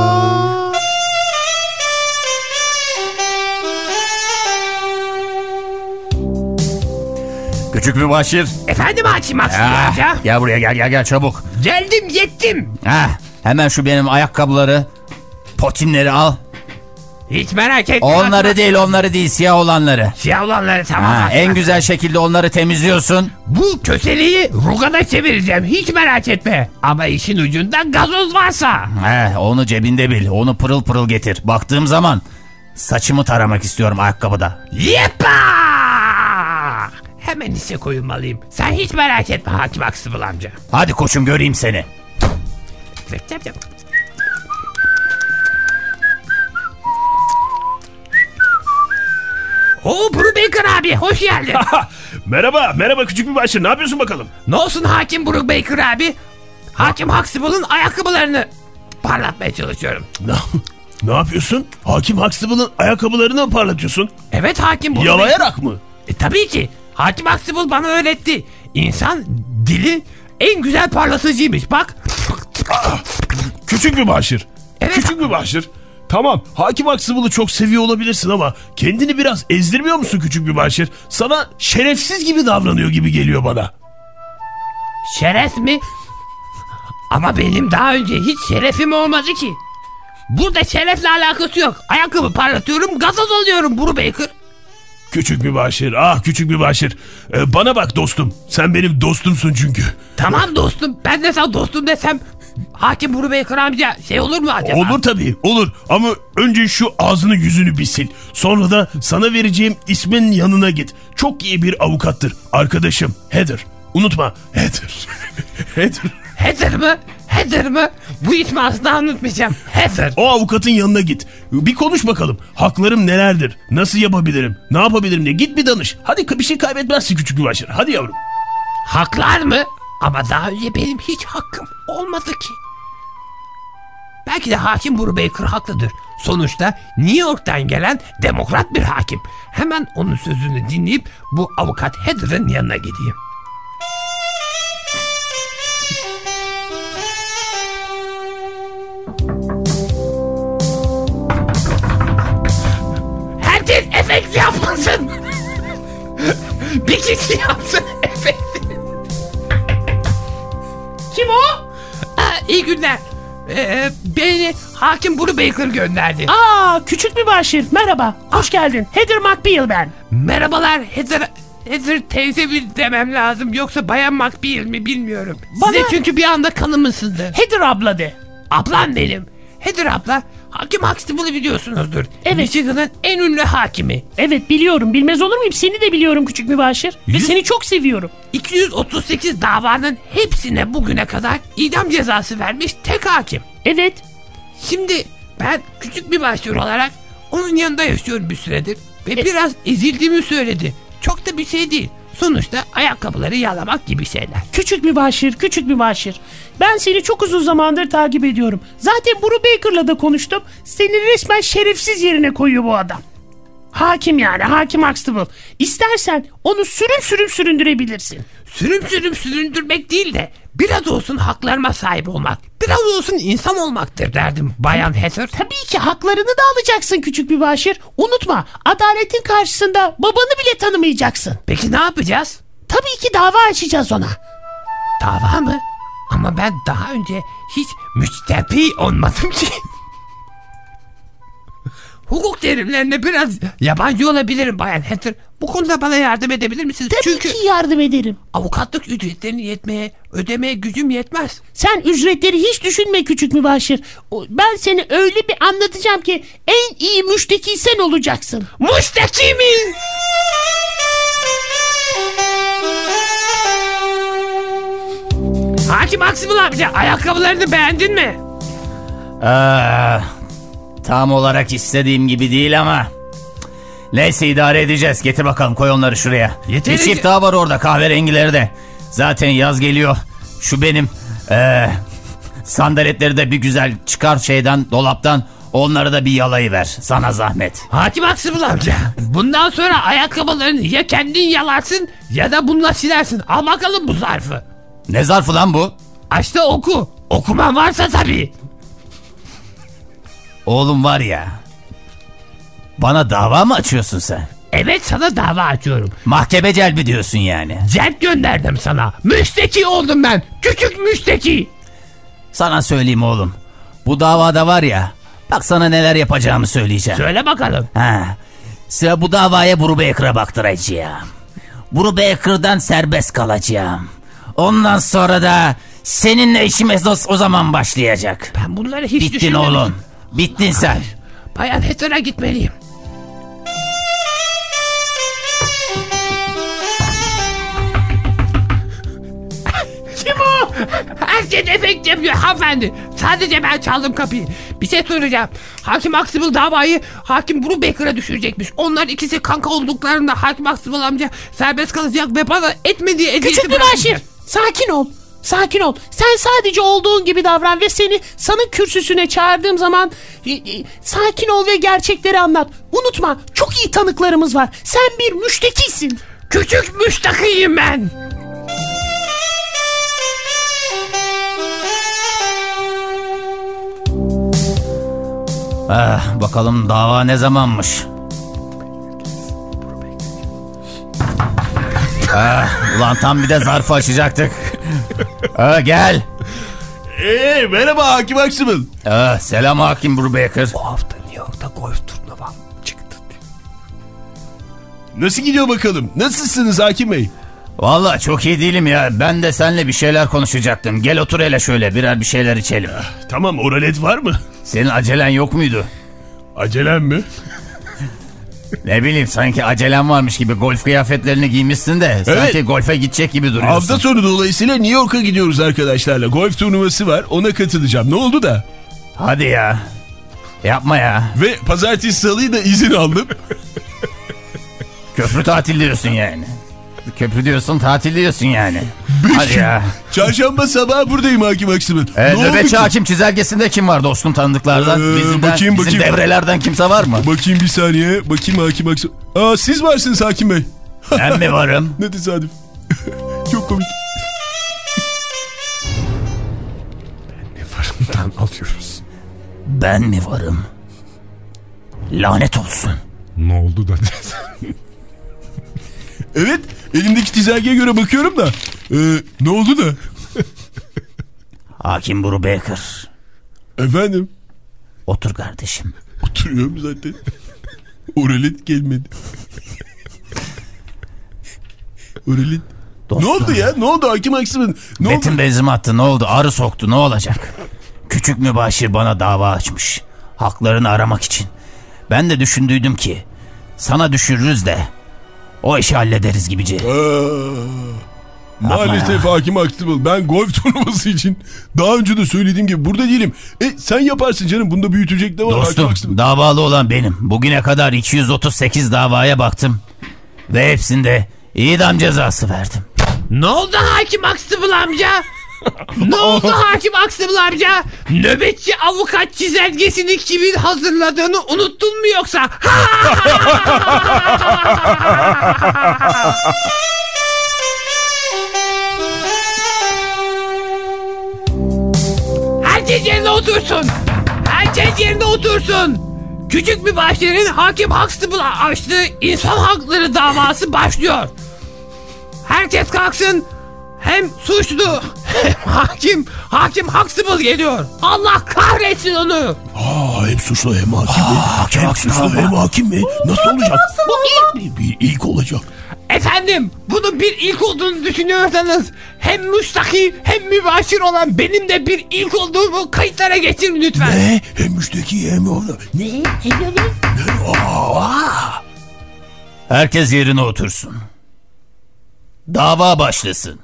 Küçük Mübaşir. Efendim Hakim Aksın amca. Gel buraya gel gel gel çabuk. Geldim yettim. Ha, hemen şu benim ayakkabıları, potinleri al. Hiç merak etme. Onları Hakim değil onları değil siyah olanları. Siyah olanları tamam. Ha, en güzel şekilde onları temizliyorsun. Bu köseliği rugana çevireceğim hiç merak etme. Ama işin ucunda gazoz varsa. He, onu cebinde bil onu pırıl pırıl getir. Baktığım zaman saçımı taramak istiyorum ayakkabıda. Yepa! Hemen işe koyulmalıyım. Sen hiç merak etme Hakim Aksıbıl amca. Hadi koçum göreyim seni. Oo Brubaker abi hoş geldin. Merhaba merhaba Küçük Mübaşir ne yapıyorsun bakalım? Ne olsun Hakim Brubaker abi? Hakim Aksıbıl'ın ayakkabılarını parlatmaya çalışıyorum. Ne, ne yapıyorsun? Hakim Aksıbıl'ın ayakkabılarını mı parlatıyorsun? Evet Hakim. Yalayarak mı? E tabii ki. Hakim Aksıbıl bana öğretti. İnsan dili en güzel parlatıcıymış bak. Aa, Küçük Mübaşir. Evet. Küçük Mübaşir. Tamam Hakim Aksıbıl'ı çok seviyor olabilirsin ama kendini biraz ezdirmiyor musun Küçük Mübaşir? Sana şerefsiz gibi davranıyor gibi geliyor bana. Şeref mi? Ama benim daha önce hiç şerefim olmadı ki. Burada şerefle alakası yok. Ayakkabı parlatıyorum gazoz alıyorum Brubaker. Küçük Mübaşir, ah Küçük Mübaşir. Ee, bana bak dostum, sen benim dostumsun çünkü. Tamam dostum, ben de sana dostum desem Hakim Brubaker amca şey olur mu acaba? Olur tabii, olur ama önce şu ağzını yüzünü bir sil. Sonra da sana vereceğim ismin yanına git. Çok iyi bir avukattır, arkadaşım Heather. Unutma, Heather. Heather. Heather mı? Heather mı? Bu ismi asla unutmayacağım. Heather. O avukatın yanına git. Bir konuş bakalım. Haklarım nelerdir? Nasıl yapabilirim? Ne yapabilirim diye. Git bir danış. Hadi bir şey kaybetmezsin Küçük Mübaşir. Hadi yavrum. Haklar mı? Ama daha önce benim hiç hakkım olmadı ki. Belki de Hakim Brubaker haklıdır. Sonuçta New York'tan gelen demokrat bir hakim. Hemen onun sözünü dinleyip bu avukat Heather'ın yanına gideyim. efekt yapmasın. Bir kişi yapsın efekti. Kim o? Aa, iyi günler. Ee, beni Hakim Brubaker gönderdi. Aa, küçük mübaşir. Merhaba. Hoş geldin. Heather McBeal ben. Merhabalar Heather. Heather teyze mi demem lazım yoksa Bayan McBeal mi bilmiyorum. Bana... Size çünkü bir anda kanım ısındı. Heather abla de. Ablam benim. Heather abla Hakim Huxtable'ı biliyorsunuzdur. Evet. Michigan'ın en ünlü hakimi. Evet biliyorum. Bilmez olur muyum? Seni de biliyorum küçük mübaşir. Ve seni çok seviyorum. iki yüz otuz sekiz davanın hepsine bugüne kadar idam cezası vermiş tek hakim. Evet. Şimdi ben küçük mübaşir olarak onun yanında yaşıyorum bir süredir. Ve e... biraz ezildiğimi söyledi. Çok da bir şey değil. Sonuçta ayakkabıları yalamak gibi şeyler. Küçük mübaşir, küçük mübaşir. Ben seni çok uzun zamandır takip ediyorum. Zaten Brubaker'la da konuştum. Seni resmen şerefsiz yerine koyuyor bu adam. Hakim yani, Hakim Huxtable. İstersen onu sürüm sürüm süründürebilirsin. Sürüm sürüm süründürmek değil de biraz olsun haklarıma sahip olmak, biraz olsun insan olmaktır derdim Bayan Heather. Tabii ki haklarını da alacaksın küçük mübaşir. Unutma, adaletin karşısında babanı bile tanımayacaksın. Peki ne yapacağız? Tabii ki dava açacağız ona. Dava mı? Ama ben daha önce hiç müçtepi olmadım ki. Hukuk terimlerine biraz yabancı olabilirim Bayan Heather. Bu konuda bana yardım edebilir misiniz? Tabii Çünkü ki yardım ederim. Avukatlık ücretlerini yetmeye, ödemeye gücüm yetmez. Sen ücretleri hiç düşünme küçük mübaşir. Ben seni öyle bir anlatacağım ki en iyi müşteki sen olacaksın. Müşteki mi? Hakim Huxtable amca, ayakkabılarını beğendin mi? Eee... Tam olarak istediğim gibi değil ama... Neyse idare edeceğiz. Getir bakalım, koy onları şuraya. Yeterince... Bir çift daha var orada, kahverengileri de. Zaten yaz geliyor. Şu benim... Ee, sandaletleri de bir güzel çıkar şeyden, dolaptan. Onları da bir yalayıver. Sana zahmet. Hakim Huxtable amca, bundan sonra ayakkabılarını ya kendin yalarsın ya da bununla silersin. Al bakalım bu zarfı. Ne zarfı lan bu? Aç da oku. Okuman varsa tabii. Oğlum var ya, bana dava mı açıyorsun sen? Evet, sana dava açıyorum. Mahkeme celbi diyorsun yani. Celp gönderdim sana. Müşteki oldum ben. Küçük müşteki. Sana söyleyeyim oğlum. Bu davada var ya, bak sana neler yapacağımı söyleyeceğim. Söyle bakalım. Ha, sıra bu davaya Brubaker'a baktıracağım. Brubaker'dan serbest kalacağım. Ondan sonra da seninle işimiz o zaman başlayacak. Ben bunları hiç Bittin düşünmedim. oğlum. Bittin sen. Hayır. Bayan Heather'a gitmeliyim. Kim o? Herkes efekt yapıyor hanımefendi. Sadece ben çaldım kapıyı. Bir şey soracağım. Hakim Huxtable davayı Hakim Brubaker'a düşürecekmiş. Onlar ikisi kanka olduklarında Hakim Huxtable amca serbest kalacak ve bana etmediği eziyeti Küçük mübaşir, sakin ol. Sakin ol. Sen sadece olduğun gibi davran ve seni sanık kürsüsüne çağırdığım zaman e, e, sakin ol ve gerçekleri anlat. Unutma, çok iyi tanıklarımız var. Sen bir müştekisin. Küçük müştakiyim ben. Ah, bakalım dava ne zamanmış? Ah, ulan tam bir de zarfı açacaktık. Ah, gel. Eee merhaba Hakim Huxtable. Ah, selam Hakim Brubaker. Bu hafta New York'ta golf turnuva çıktı. Nasıl gidiyor bakalım? Nasılsınız Hakim Bey? Vallahi çok iyi değilim ya. Ben de seninle bir şeyler konuşacaktım. Gel otur hele şöyle, birer bir şeyler içelim. Ah, tamam, oralet var mı? Senin acelen yok muydu? Acelem mi? Ne bileyim, sanki acelen varmış gibi golf kıyafetlerini giymişsin de evet. Sanki golfe gidecek gibi duruyorsun. Hafta sonu dolayısıyla New York'a gidiyoruz arkadaşlarla. Golf turnuvası var, ona katılacağım. Ne oldu da? Hadi ya. Yapma ya. Ve pazartesi salıyı da izin aldım. Köprü tatil diyorsun yani. Köprü diyorsun, tatil diyorsun yani. Hadi ya. Çarşamba sabahı buradayım Hakim Huxtable. Ee, nöbetçi hakim çizelgesinde kim var dostum tanıdıklardan? Ee, Bizimden, bakayım, bizim bakayım. devrelerden kimse var mı? Bakayım bir saniye. Bakayım Hakim Huxtable. Aa, siz varsınız Hakim Bey. Ben mi varım? Ne tesadüf. Çok komik. Ben mi varımdan alıyoruz. Ben mi varım? Lanet olsun. Ne oldu da? Evet, elimdeki çizelgeye göre bakıyorum da. Ee, ne oldu da? Hakim Brubaker. Efendim? Otur kardeşim. Oturuyorum zaten. Oralet gelmedi. Oralet. Ne oldu ya? Ne oldu hakim Aksım'ın? Betim oldu? Bezim attı, ne oldu? Arı soktu, ne olacak? Küçük mübaşir bana dava açmış. Haklarını aramak için. Ben de düşündüydüm ki sana düşürürüz de o işi hallederiz gibice. Maalesef hakim Aksım'ın, ben golf turnuvası için daha önce de söylediğim gibi burada değilim. E sen yaparsın canım, bunda büyütecek de var. Dostum, davalı olan benim. Bugüne kadar iki yüz otuz sekiz davaya baktım ve hepsinde idam cezası verdim. Ne oldu hakim Aksıbıl amca? Ne oldu hakim Aksıbıl amca? Nöbetçi avukat çizelgesini kimin hazırladığını unuttun mu yoksa? Herkes yerine otursun. Herkes yerine otursun. Küçük mübaşirin hakim Huxtable'a açtığı insan hakları davası başlıyor. Herkes kalksın. Hem suçlu hem hakim. Hakim Huxtable geliyor. Allah kahretsin onu. Aa, hem suçlu hem hakim mi? Hakim hem suçlu hem hakim mi? Nasıl olacak? Bu ilk. Bir ilk olacak. Efendim, bunun bir ilk olduğunu düşünüyorsanız hem müstaki hem mübaşir olan benim de bir ilk olduğumu kayıtlara geçirin lütfen. Ne? Hem müstaki hem onu. Ne? Hem onu. Aa. Herkes yerine otursun. Dava başlasın.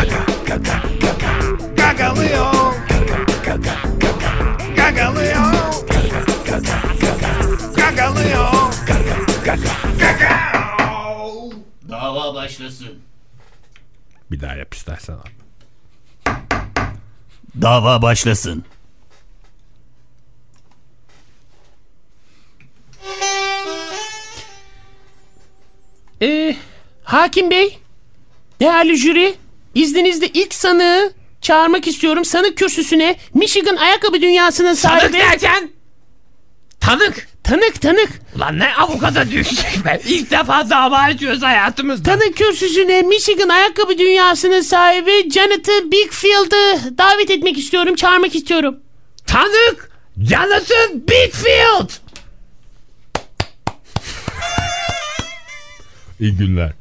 Gagalıyor. Gagalıyor. Gagalıyor. Dava başlasın. Bir daha yap istersen abi. Dava başlasın. Ee, hakim bey, değerli jüri, izninizle ilk sanığı çağırmak istiyorum. Sanık kürsüsüne Michigan ayakkabı dünyasının sahibi... Tanık derken? Tanık. Tanık tanık. Ulan ne avukata düşecek be. İlk defa dava açıyoruz hayatımızda. Tanık kürsüsüne Michigan ayakkabı dünyasının sahibi Jonathan Bigfield'ı davet etmek istiyorum, çağırmak istiyorum. Tanık Jonathan Bigfield. İyi günler.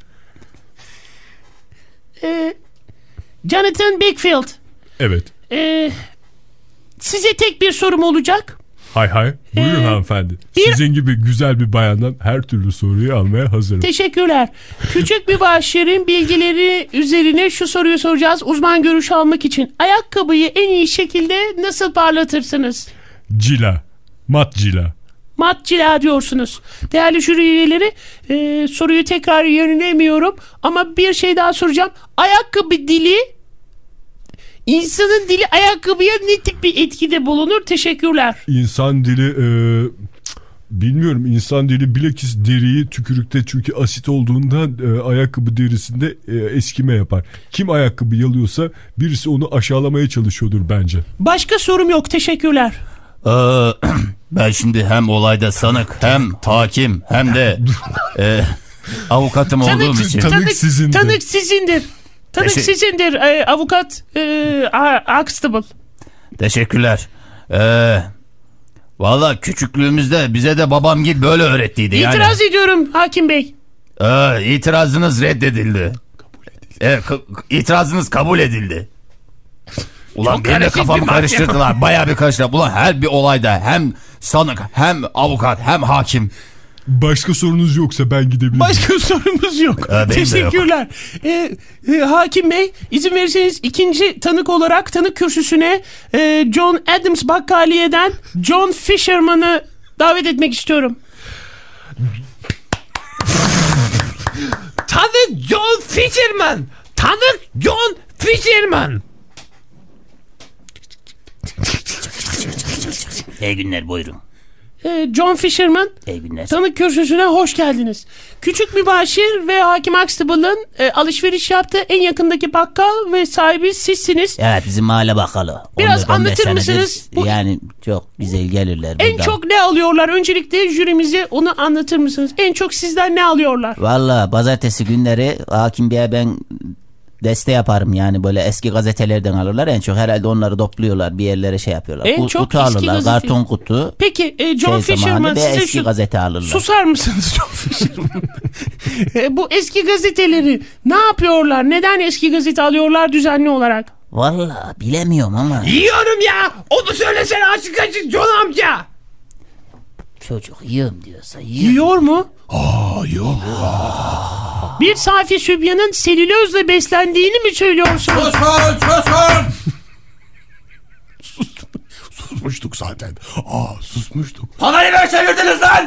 Ee, Jonathan Bigfield. Evet. Ee, size tek bir sorum olacak. Hay hay. Buyurun ee, hanımefendi. Bir... Sizin gibi güzel bir bayandan her türlü soruyu almaya hazırım. Teşekkürler. Küçük bir mübaşirin bilgileri üzerine şu soruyu soracağız. Uzman görüş almak için. Ayakkabıyı en iyi şekilde nasıl parlatırsınız? Cila. Mat cila. Mat cila diyorsunuz. Değerli jüri üyeleri, e, soruyu tekrar yönelemiyorum ama bir şey daha soracağım. Ayakkabı dili, insanın dili ayakkabıya ne tip bir etkide bulunur? Teşekkürler. İnsan dili e, bilmiyorum, insan dili bilakis deriyi tükürükte, çünkü asit olduğundan e, ayakkabı derisinde e, eskime yapar. Kim ayakkabı yalıyorsa birisi onu aşağılamaya çalışıyordur bence. Başka sorum yok, teşekkürler. Ee, ben şimdi hem olayda sanık hem hakim hem de e, avukatım tanık, olduğum için. Tanık, tanık sizindir. Tanık sizindir. Tanık Teşek- sizindir e, avukat e, Huxtable. Teşekkürler. Ee, Valla küçüklüğümüzde bize de babam gibi böyle öğrettiydi. İtiraz yani. ediyorum hakim bey. Ee, itirazınız reddedildi. Kabul edildi. Evet, ka- itirazınız kabul edildi. Ulan benim de kafamı karıştırdılar. Bayağı bir karıştırdılar. Ulan her bir olayda hem sanık hem avukat hem hakim. Başka sorunuz yoksa ben gidebilirim. Başka sorumuz yok. Ee, Teşekkürler. Ee, e, hakim bey, izin verirseniz ikinci tanık olarak tanık kürsüsüne e, John Adams Bakkaliye'den John Fisherman'ı davet etmek istiyorum. Tanık John Fisherman. Tanık John Fisherman. İyi günler, buyurun. e, John Fisherman. İyi günler. Tanık kürsüsüne hoş geldiniz. Küçük mübaşir ve Hakim Huxtable'ın e, alışveriş yaptığı en yakındaki bakkal ve sahibi sizsiniz. Evet, bizim mahalle bakkalı. Biraz on dört on beş anlatır senedir, mısınız? Bu... Yani çok güzel gelirler En buradan. çok ne alıyorlar? Öncelikle jürimize onu anlatır mısınız? En çok sizden ne alıyorlar? Valla pazartesi günleri Hakim Bey'e ben deste yaparım, yani böyle eski gazetelerden alırlar. En çok herhalde onları topluyorlar, bir yerlere şey yapıyorlar. En U- çok kutu eski alırlar, gazete. karton kutu. Peki e, John şey Fisherman ve size eski şu... gazete alırlar. Susar mısınız John Fisherman? e, bu eski gazeteleri ne yapıyorlar? Neden eski gazete alıyorlar düzenli olarak? Valla bilemiyorum ama. Yiyorum ya. Onu söylesene açık açık John amca. Çocuk yiyorum diyorsa yiyor. Yiyor mu? Aa yok. Bir safi sübyanın selülozla beslendiğini mi söylüyorsunuz? Susun susun. Sus, susmuştuk zaten. Aa susmuştuk. Parayı ne çevirdiniz lan?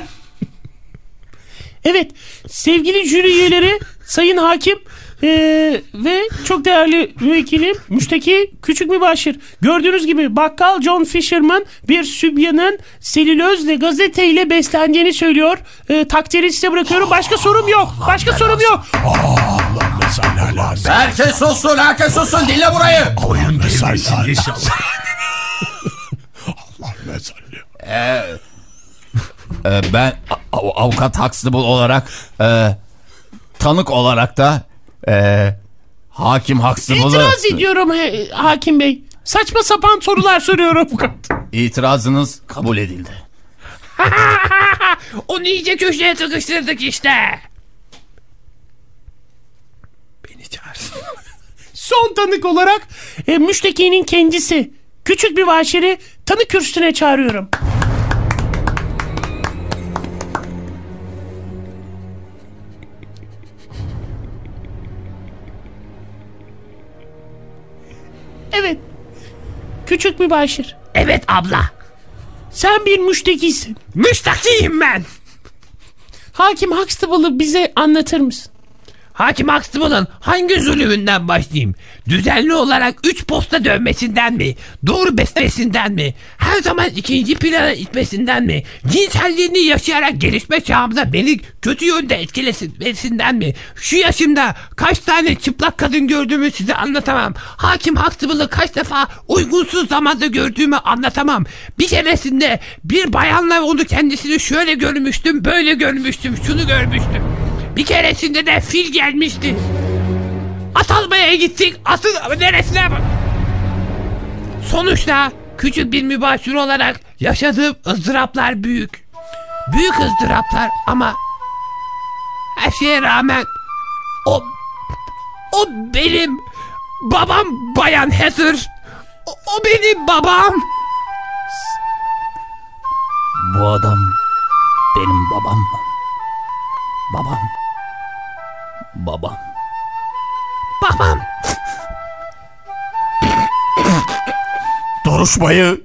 Evet, sevgili jüri üyeleri, sayın hakim ee, ve çok değerli müvekkilim, müşteki küçük mübaşir. Gördüğünüz gibi bakkal John Fisherman bir sübyanın selülozle gazeteyle beslendiğini söylüyor. E, takdiri size bırakıyorum. Başka sorum yok. Başka sorum yok. Allah mesela lazım. Herkes sussun, herkes sussun, dinle burayı. Koyun mesela inşallah. Allah mesela. Ee, e, ben av- avukat Huxtable olarak e, tanık olarak da e, Hakim Huxtable'ı İtiraz ediyorum he, hakim bey. Saçma sapan sorular soruyorum. itirazınız kabul edildi. Onu iyice köşeye sıkıştırdık işte. Beni çağırsın. Son tanık olarak e, müştekinin kendisi küçük bir başiri tanık kürsüsüne çağırıyorum. Evet. Küçük mübaşir. Evet abla. Sen bir müştekisin. Müştakiyim ben. Hakim Huxtable'ı bize anlatır mısın? Hakim Huxtable'ın hangi zulümünden başlayayım? Düzenli olarak üç posta dövmesinden mi? Doğru besmesinden mi? Her zaman ikinci plana itmesinden mi? Cinselliğini yaşayarak gelişme çağımda beni kötü yönde etkilemesinden mi? Şu yaşımda kaç tane çıplak kadın gördüğümü size anlatamam. Hakim Huxtable'ı kaç defa uygunsuz zamanda gördüğümü anlatamam. Bir keresinde bir bayanla onu kendisini şöyle görmüştüm, böyle görmüştüm, şunu görmüştüm. Bir keresinde de fil gelmişti. At almaya gittik. Atın neresine bak. Sonuçta küçük bir mübaşir olarak yaşadığım ızdıraplar büyük. Büyük ızdıraplar ama her şeye rağmen o o benim babam Bayan Heather. O, o benim babam. Bu adam benim babam mı? Babam. Babam. Babam. Duruşmayı.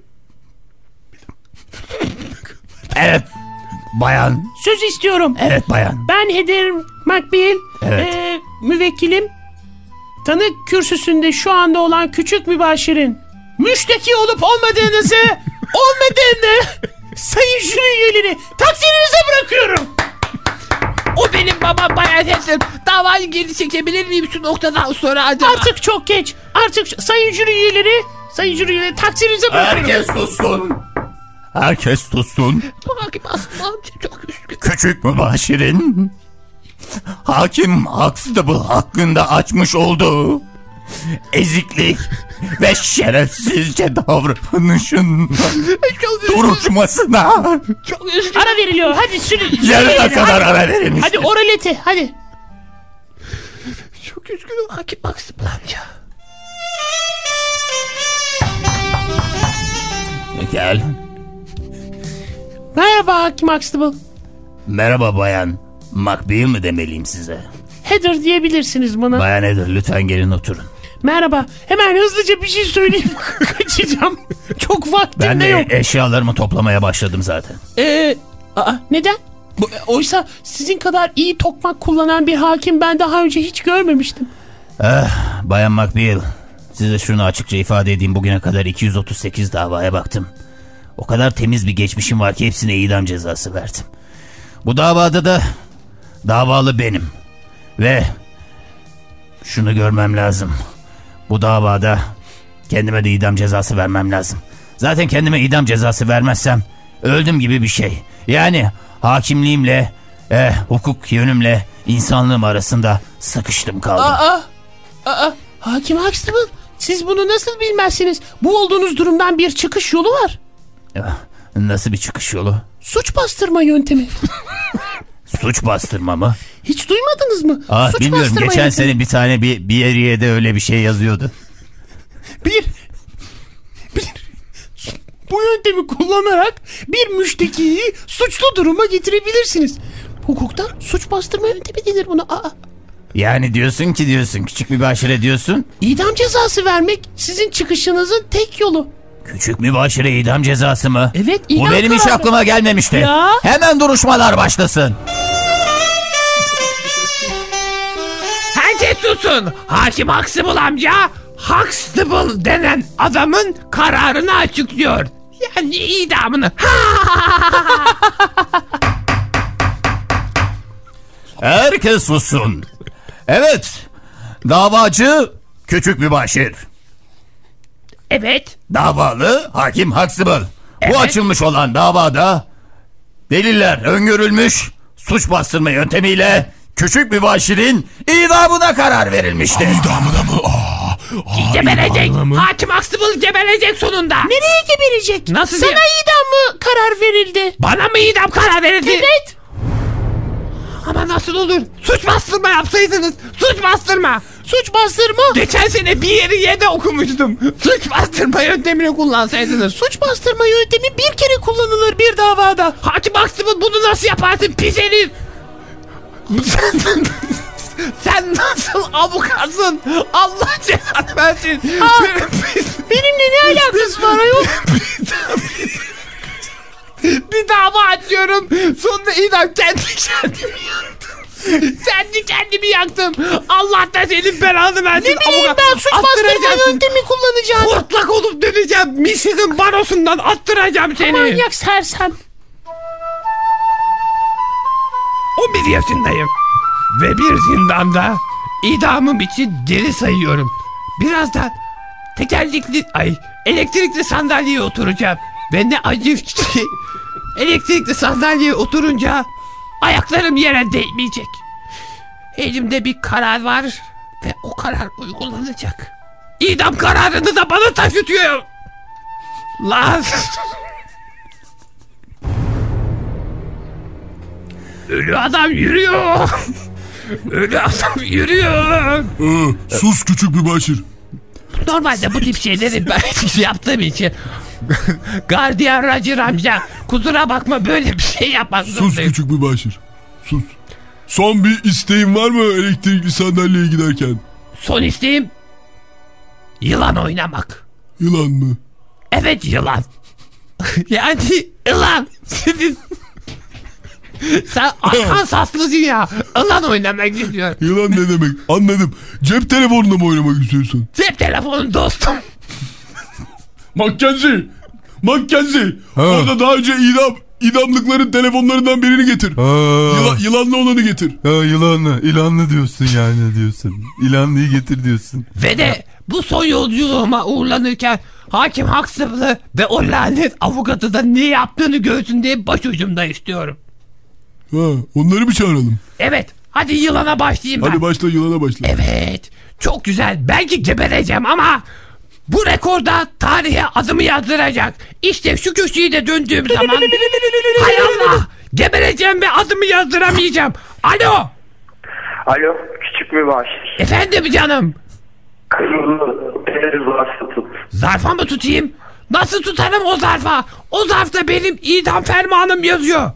Evet. Bayan. Söz istiyorum. Evet bayan. Ben Heather McBeal. Evet. E, müvekkilim. Tanık kürsüsünde şu anda olan küçük mübaşirin müşteki olup olmadığınızı olmadığını sayın jüri üyeleri takdirinize bırakıyorum. O benim babam Bayan Heather. Davayı geri çekebilir miyim şu noktadan sonra acaba? Artık çok geç. Artık sayın jüri üyeleri, sayın jüri üyeleri takdirinize bırakıyorum. Herkes sussun. Herkes sussun. Hakim Huxtable çok üzgün. Küçük mübaşirin Hakim Huxtable hakkında açmış olduğu eziklik ve şerefsizce davranışın duruşmasına Çok üzgün. Ara veriliyor. Hadi sürü. yarına kadar ara verilmiş. Hadi oraleti. Hadi. Çok üzgünüm Hakim Huxtable amca. Gel. Merhaba Hakim Huxtable. Merhaba bayan. Makbil mi demeliyim size? Heather diyebilirsiniz bana. Bayan Heather lütfen gelin oturun. Merhaba. Hemen hızlıca bir şey söyleyeyim. Kaçacağım. Çok vaktim Ben de de yok. eşyalarımı toplamaya başladım zaten. Ee, aa, neden? Bu, oysa sizin kadar iyi tokmak kullanan bir hakim ben daha önce hiç görmemiştim. Eh, Bayan Makbil, size şunu açıkça ifade edeyim. Bugüne kadar iki yüz otuz sekiz davaya baktım. O kadar temiz bir geçmişim var ki hepsine idam cezası verdim. Bu davada da davalı benim. Ve şunu görmem lazım. Bu davada kendime de idam cezası vermem lazım. Zaten kendime idam cezası vermezsem öldüm gibi bir şey. Yani hakimliğimle, eh, hukuk yönümle insanlığım arasında sıkıştım kaldım. Aa, aa, Hakim Huxtable, siz bunu nasıl bilmezsiniz? Bu olduğunuz durumdan bir çıkış yolu var. Nasıl bir çıkış yolu? Suç bastırma yöntemi. Suç bastırma mı? Hiç duymadınız mı? Ah, Suç bilmiyorum, geçen yöntemi. sene bir tane bir, bir yere de öyle bir şey yazıyordu. Bir, bir bu yöntemi kullanarak bir müştekiyi suçlu duruma getirebilirsiniz. Hukukta suç bastırma yöntemi denir buna. Aa. Yani diyorsun ki diyorsun küçük mübaşire diyorsun. İdam cezası vermek sizin çıkışınızın tek yolu. Küçük mübaşire idam cezası mı? Evet, idam Bu benim hiç kararı. aklıma gelmemişti. Ya. Hemen duruşmalar başlasın. Herkes susun. Hakim Huxtable amca Huxtable denen adamın kararını açıklıyor. Yani idamını. Herkes sussun. Evet. Davacı küçük mübaşir. Evet. Davalı hakim Huxtable. Evet. Bu açılmış olan davada deliller öngörülmüş, suç bastırma yöntemiyle küçük mübaşirin idamına karar verilmiştir. İdamına mı? Aa, aa, Geberecek. idamına mı? Hakim Huxtable geberecek sonunda. Nereye geberecek? Nasıl Sana bir- idam mı karar verildi? Bana mı idam karar verildi? Evet. Ama nasıl olur? Suç bastırma yapsaydınız. Suç bastırma. Suç bastırma. Geçen sene bir yeri yerde okumuştum. Suç bastırma yöntemini kullansaydınız. Suç bastırma yöntemi bir kere kullanılır bir davada. Hakim Huxtable bunu nasıl yaparsın pis herif? Sen, sen nasıl avukatsın? Allah cezanı versin. Aa, benimle ne alakası var ayol? Bir dava açıyorum. Sonunda idam kendi kendimi yaktım. Kendi kendimi yaktım. Allah da senin belanı versin. Ne bileyim ben suç bastırma yöntemi kullanacağım. Hortlak olup döneceğim. Michigan barosundan attıracağım seni. Manyak sersem. on bir yaşındayım. Ve bir zindanda idamım için geri sayıyorum. Birazdan tekerlekli, ay elektrikli sandalyeye oturacağım. Ve ne acı ki elektrikli sandalyeye oturunca ayaklarım yere değmeyecek. Elimde bir karar var ve o karar uygulanacak. İdam kararını da bana taşıtıyor. Lan. Ölü adam yürüyor. Ölü adam yürüyor. Aa, sus küçük mübaşir. Normalde bu tip şeyleri ben yaptığım için gardiyan Roger amca kusura bakma böyle bir şey yapmak Sus zorundayım. küçük mübaşir. Sus. Son bir isteğin var mı elektrikli sandalyeye giderken? Son isteğim yılan oynamak. Yılan mı? Evet yılan. Yani yılan. Senin... Sen Arkansaslısın ya. Yılan oynamak istiyorum. Yılan ne demek? Anladım. Cep telefonunda mı oynamak istiyorsun? Cep telefonu dostum. Mackenzie! Mackenzie! Orada daha önce idam, idamlıkların telefonlarından birini getir. Yıla, yılanlı olanı getir. Ha, yılanlı. İlanlı diyorsun yani diyorsun. İlanlıyı getir diyorsun. Ve de bu son yolculuğuma uğurlanırken Hakim Huxtable'ı ve o lanet avukatı da ne yaptığını görsün diye başucumda istiyorum. Ha, onları mı çağıralım? Evet. Hadi yılana başlayayım ben. Hadi başla, yılana başla. Evet. Çok güzel. Belki gebereceğim ama bu rekorda tarihe adımı yazdıracak. İşte şu köşeyi de döndüğüm zaman hay Allah, gebereceğim ve adımı yazdıramayacağım. Alo. Alo, küçük mübaşir. Efendim canım. Kırmızı beyaz zarfı tut. Zarfa mı tutayım? Nasıl tutarım o zarfa? O zarfta benim idam fermanım yazıyor.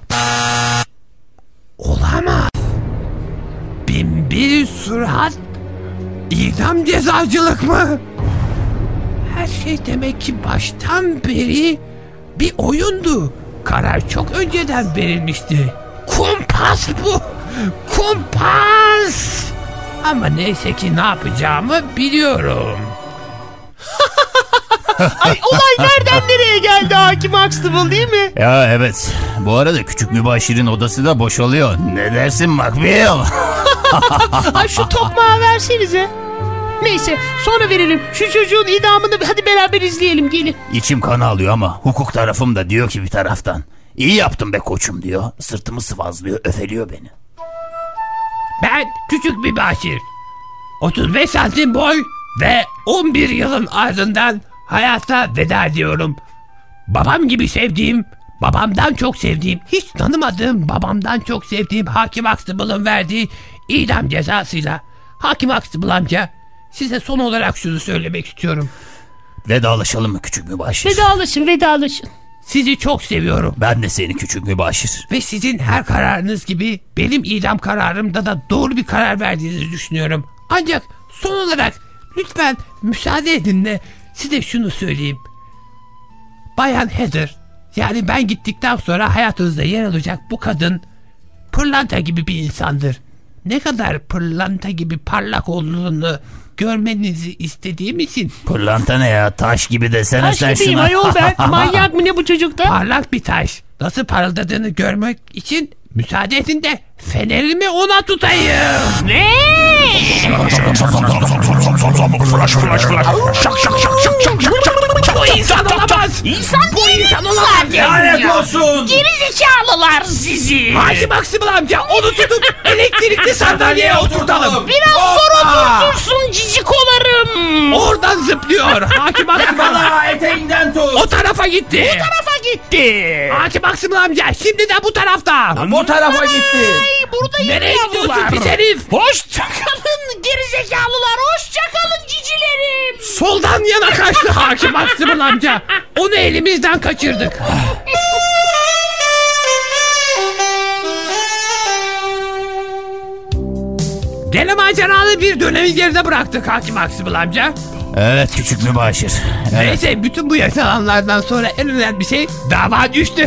Olamaz. Bin bir sürat idam cezacılık mı? Her şey demek ki baştan beri bir oyundu. Karar çok önceden verilmişti. Kumpas bu. Kumpas. Ama neyse ki ne yapacağımı biliyorum. Ay olay nereden nereye geldi Hakim Huxtable değil mi? Ya evet. Bu arada küçük mübaşirin odası da boşalıyor. Ne dersin Makbil? Ay şu tokmağı versenize. Neyse sonra verelim. Şu çocuğun idamını hadi beraber izleyelim gelin. İçim kan alıyor ama hukuk tarafım da diyor ki bir taraftan. İyi yaptın be koçum diyor. Sırtımı sıvazlıyor, öfeliyor beni. Ben küçük mübaşir. otuz beş santim boy ve on bir yılın ardından hayata veda ediyorum. Babam gibi sevdiğim, babamdan çok sevdiğim, hiç tanımadığım babamdan çok sevdiğim Hakim Huxtable'ın verdiği idam cezasıyla. Hakim Huxtable amca, size son olarak şunu söylemek istiyorum. Vedalaşalım mı küçük mübaşir? Vedalaşın vedalaşın. Sizi çok seviyorum. Ben de seni küçük mübaşir. Ve sizin her kararınız gibi benim idam kararımda da doğru bir karar verdiğinizi düşünüyorum. Ancak son olarak lütfen müsaade edin de size şunu söyleyeyim. Bayan Heather, yani ben gittikten sonra hayatınızda yer alacak bu kadın pırlanta gibi bir insandır. Ne kadar pırlanta gibi parlak olduğunu görmenizi istediğim için. Pırlanta ne ya? Taş gibi desene taş sen gibiyim şuna. ayol ben. Manyak mı ne bu çocukta? Parlak bir taş. Nasıl parıldadığını görmek için müsaade edin de fenerimi ona tutayım. Ne? Flash flash flash. Şak şak şak şak şak şak. Bu insan olamaz. İnsan Bu değil insan mi olamaz. zaten? Lanet olsun. Geri zekalılar sizi. Hakim Huxtable amca onu tutup elektrikli sandalyeye oturtalım. Biraz zor oturtursun cicikolarım. Oradan zıplıyor. Hakim Huxtable. Yakala eteğinden tut. O tarafa gitti. Bu tarafa gitti. Hakim Huxtable amca şimdi de bu tarafta. Bu tarafa gitti. Ay burada Nereye gidiyorsun yavrular. pis herif? Hoşçakalın gerizekalılar. Hoşçakalın cicilerim. Soldan yana kaçtı Hakim Huxtable amca. Onu elimizden kaçırdık. Gene maceralı bir dönemi geride bıraktık Hakim Huxtable amca. Evet küçük mübaşir. Evet. Neyse bütün bu yaşananlardan sonra en önemli şey dava düştü.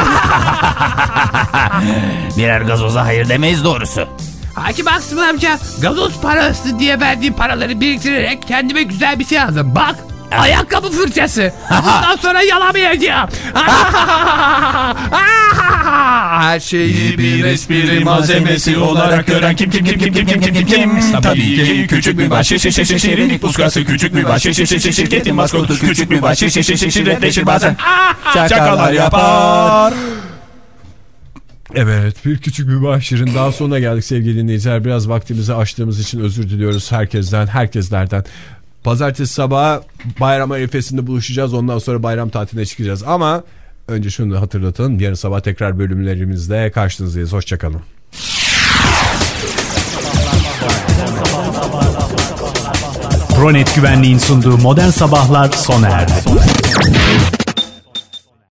Birer gazoza hayır demeyiz doğrusu. Hakim Huxtable amca gazoz parası diye verdiğim paraları biriktirerek kendime güzel bir şey aldım. Bak ayakkabı fırçası. Bundan sonra yalamayacağım. Her şeyi bir espri malzemesi olarak gören kim kim kim kim kim kim kim kim kim tabii ki küçük mübaşir şişe şişe şirinik puskası küçük mübaşir şişe şişe şirketin maskotu küçük mübaşir şişe şişe şirretleşir bazen şakalar yapar. Evet, bir küçük mübaşirin daha sonuna geldik sevgili dinleyiciler. Biraz vaktimizi aştığımız için özür diliyoruz herkesten, herkeslerden. Pazartesi sabahı bayram arifesinde buluşacağız. Ondan sonra bayram tatiline çıkacağız. Ama önce şunu da hatırlatalım. Yarın sabah tekrar bölümlerimizde karşınızdayız. Hoşçakalın. Pronet Güvenliğin sunduğu Modern Sabahlar sona erdi.